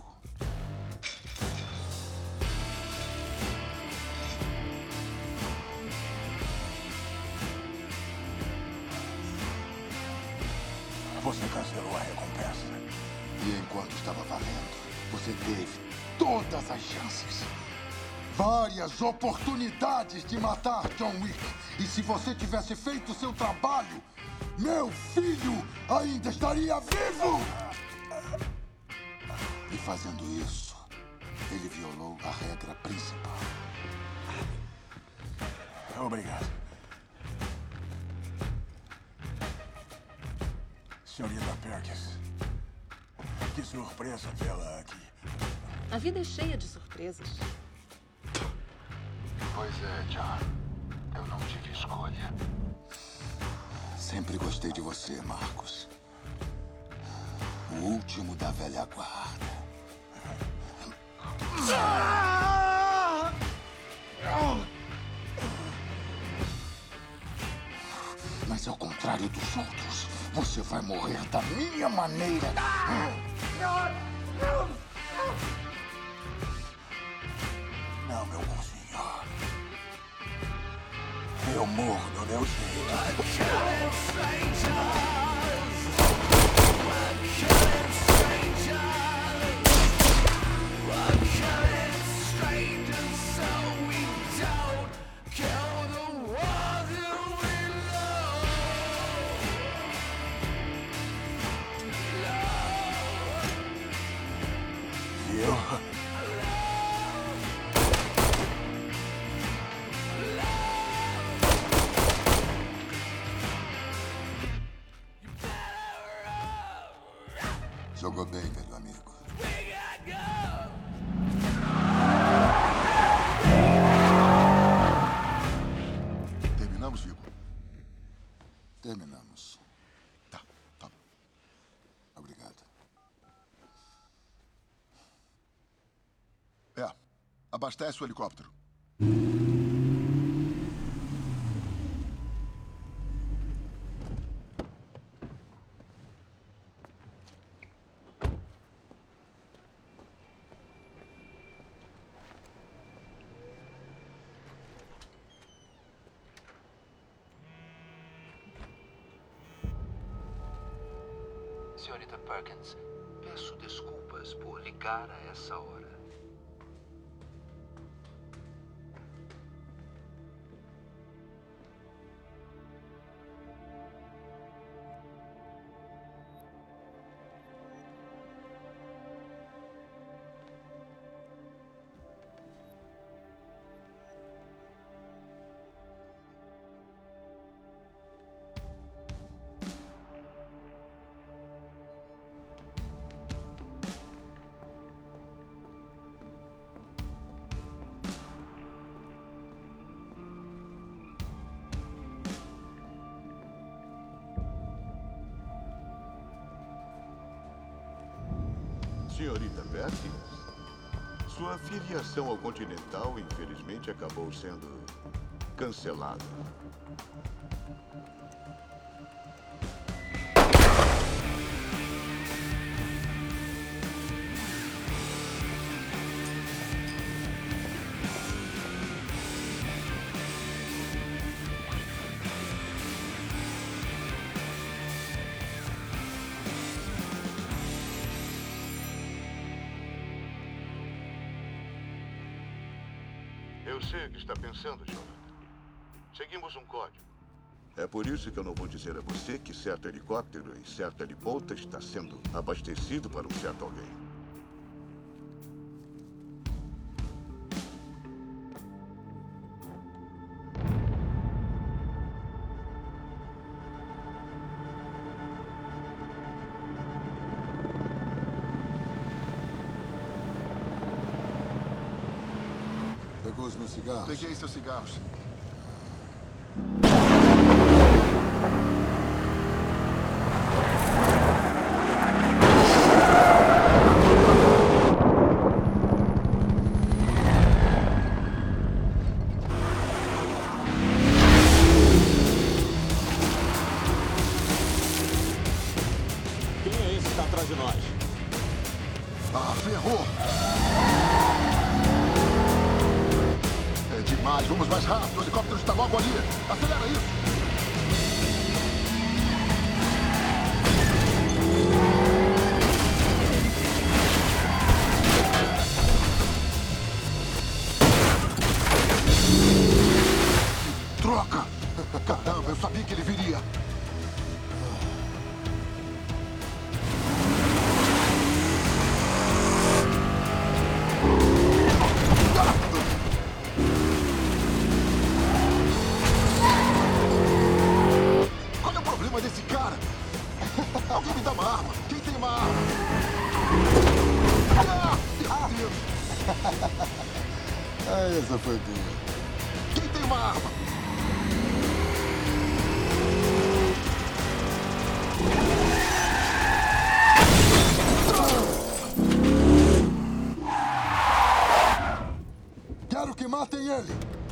Você cancelou a recompensa. E enquanto estava valendo, você teve todas as chances. Várias oportunidades de matar John Wick. E se você tivesse feito o seu trabalho, meu filho ainda estaria vivo! E fazendo isso, ele violou a regra principal. Obrigado. Senhorita Perkins, que surpresa vê-la aqui. A vida é cheia de surpresas. Pois é, John. Eu não tive escolha. Sempre gostei de você, Marcos. O último da velha guarda. Mas ao contrário dos outros, você vai morrer da minha maneira. Não, meu bom senhor. Eu morro do meu jeito. Abastece o helicóptero. Senhorita Perkins, peço desculpas por ligar a essa hora. Senhorita Perkins, sua filiação ao Continental, infelizmente, acabou sendo cancelada. Eu sei o que está pensando, Jonathan. Seguimos um código. É por isso que eu não vou dizer a você que certo helicóptero em certa heliponta está sendo abastecido para um certo alguém. Pegou os meus cigarros? Peguei seus cigarros. Quem é esse que está atrás de nós? Ah, ferrou! É demais, vamos mais rápido. O helicóptero está logo ali. Acelera isso. Troca! Caramba, eu sabia que ele viria. Qual é o problema desse cara? Alguém me dá uma arma. Quem tem uma arma? Ah, meu Deus. Ah, essa foi boa. Quem tem uma arma? Quero que matem ele!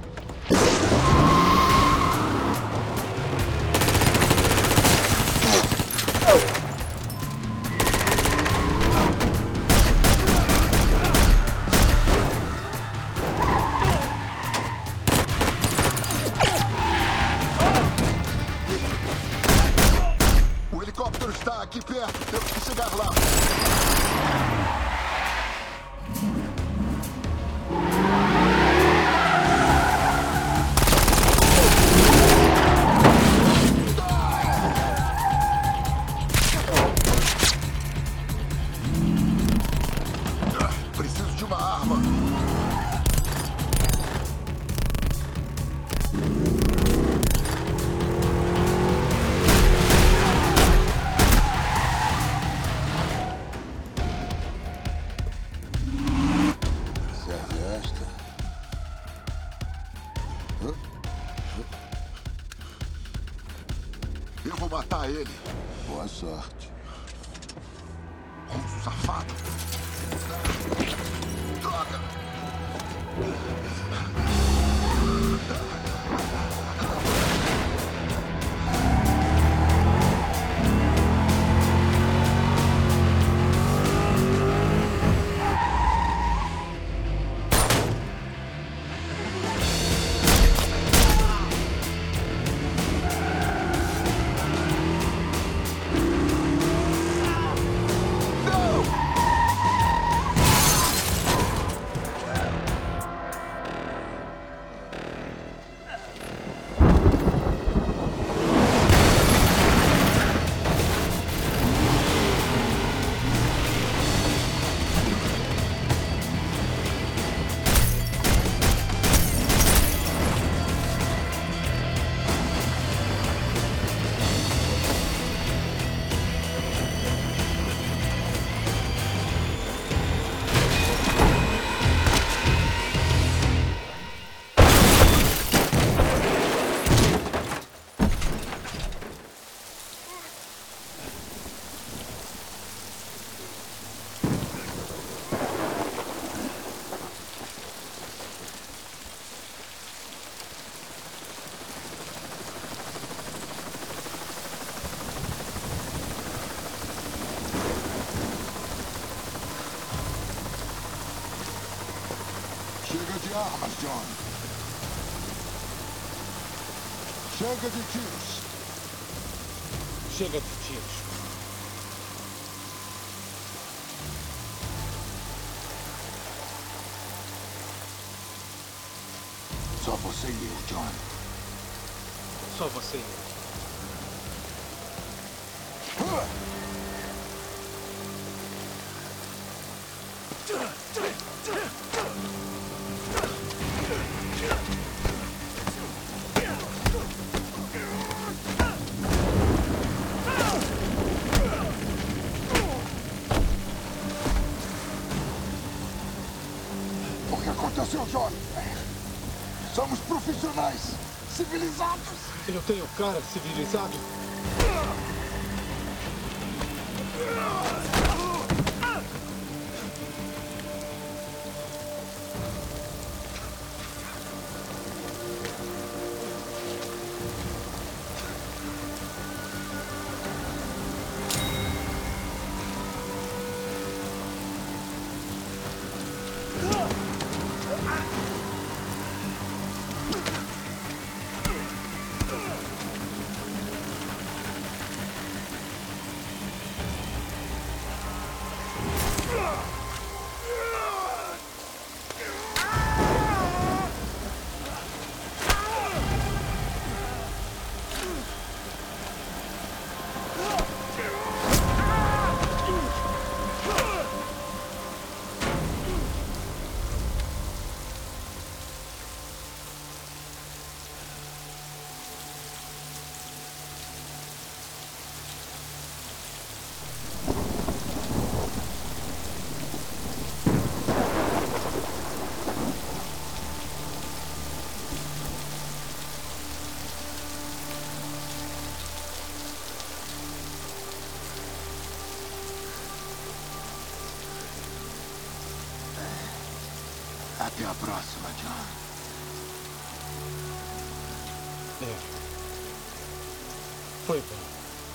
O helicóptero está aqui perto. Temos que chegar lá. Preciso de uma arma. Serve esta. Eu vou matar ele. Boa sorte. Safado. Droga. Chega de armas, John. Chega de tiros. Chega de tiros. Só você e eu, John. Só você e eu. O que aconteceu, John? Somos profissionais, civilizados. Eu tenho cara de civilizado? Até a próxima, John. Foi bom.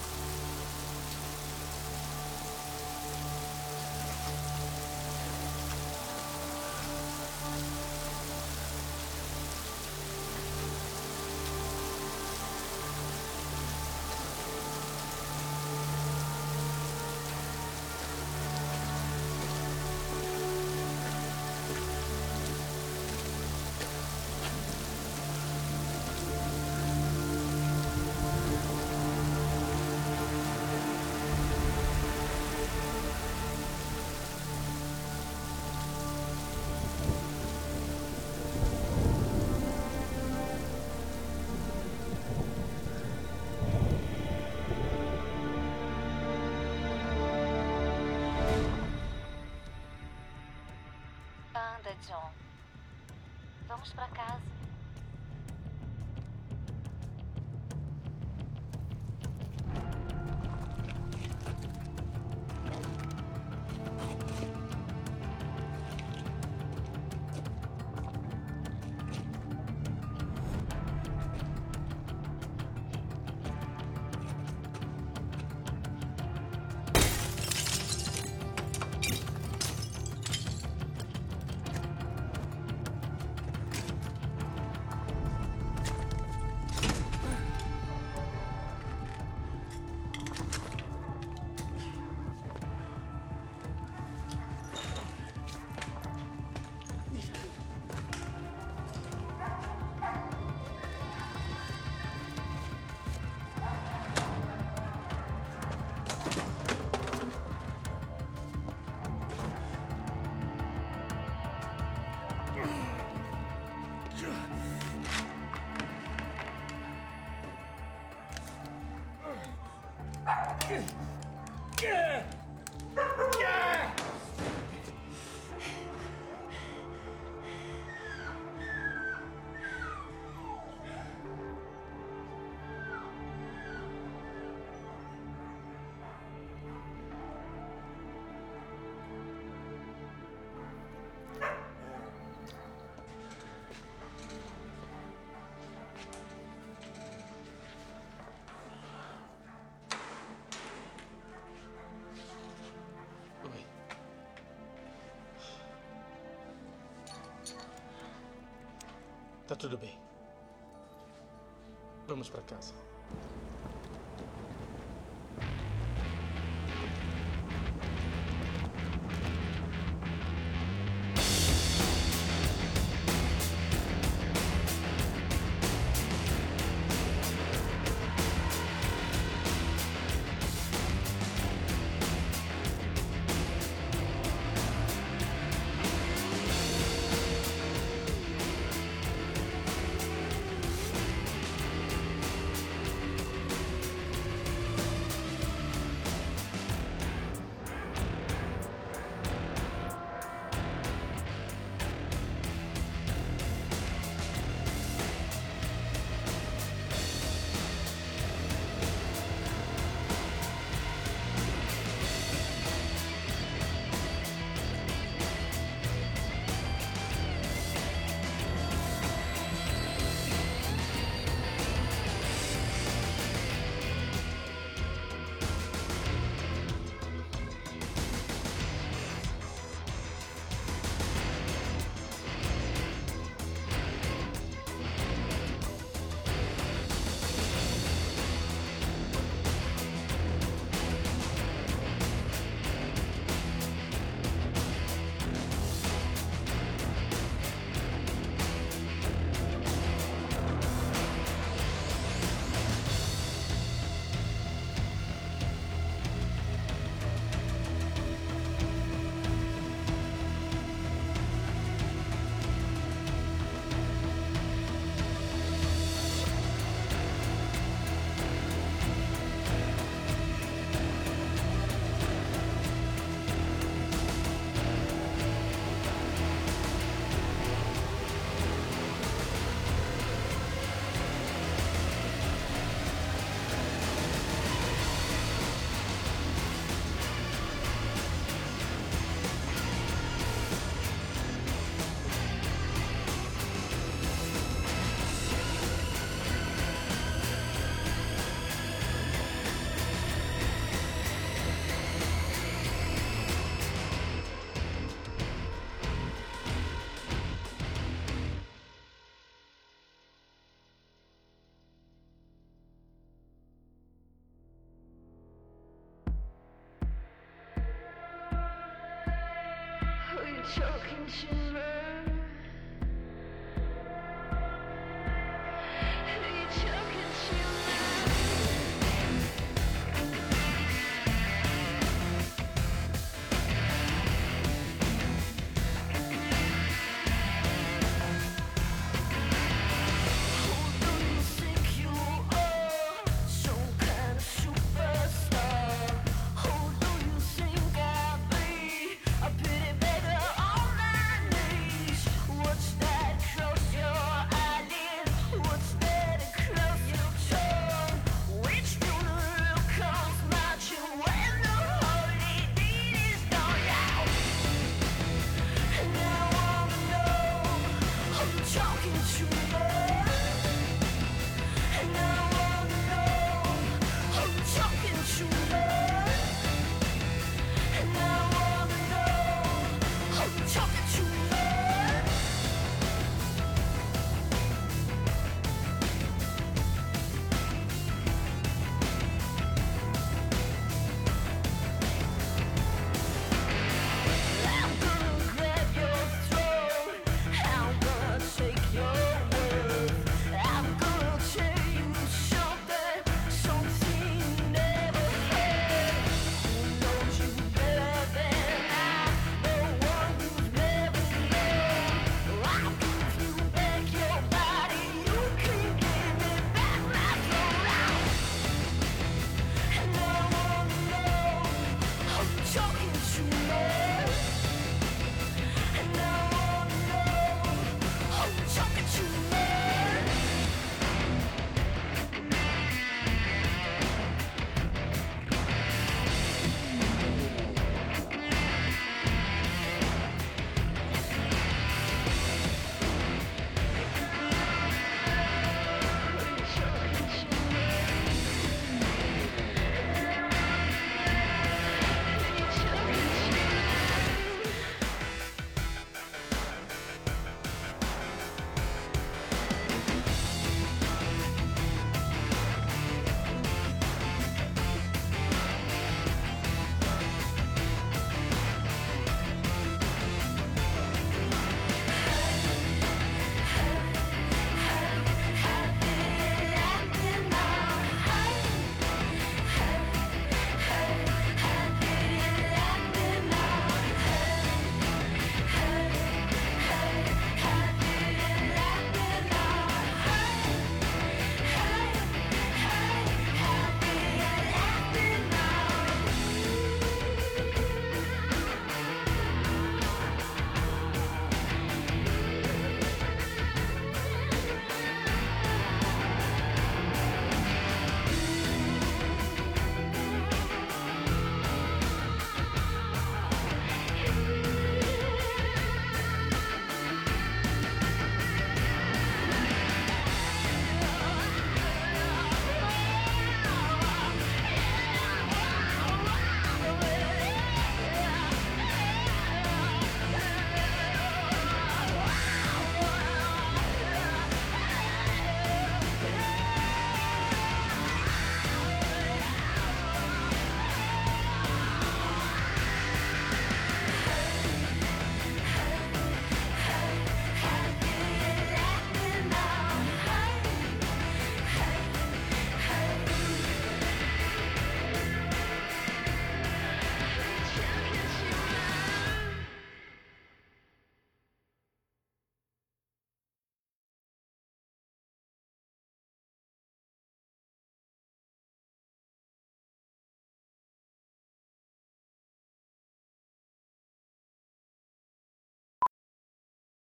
Anda, John. Vamos pra casa. Tá tudo bem. Vamos pra casa. Choking shivers.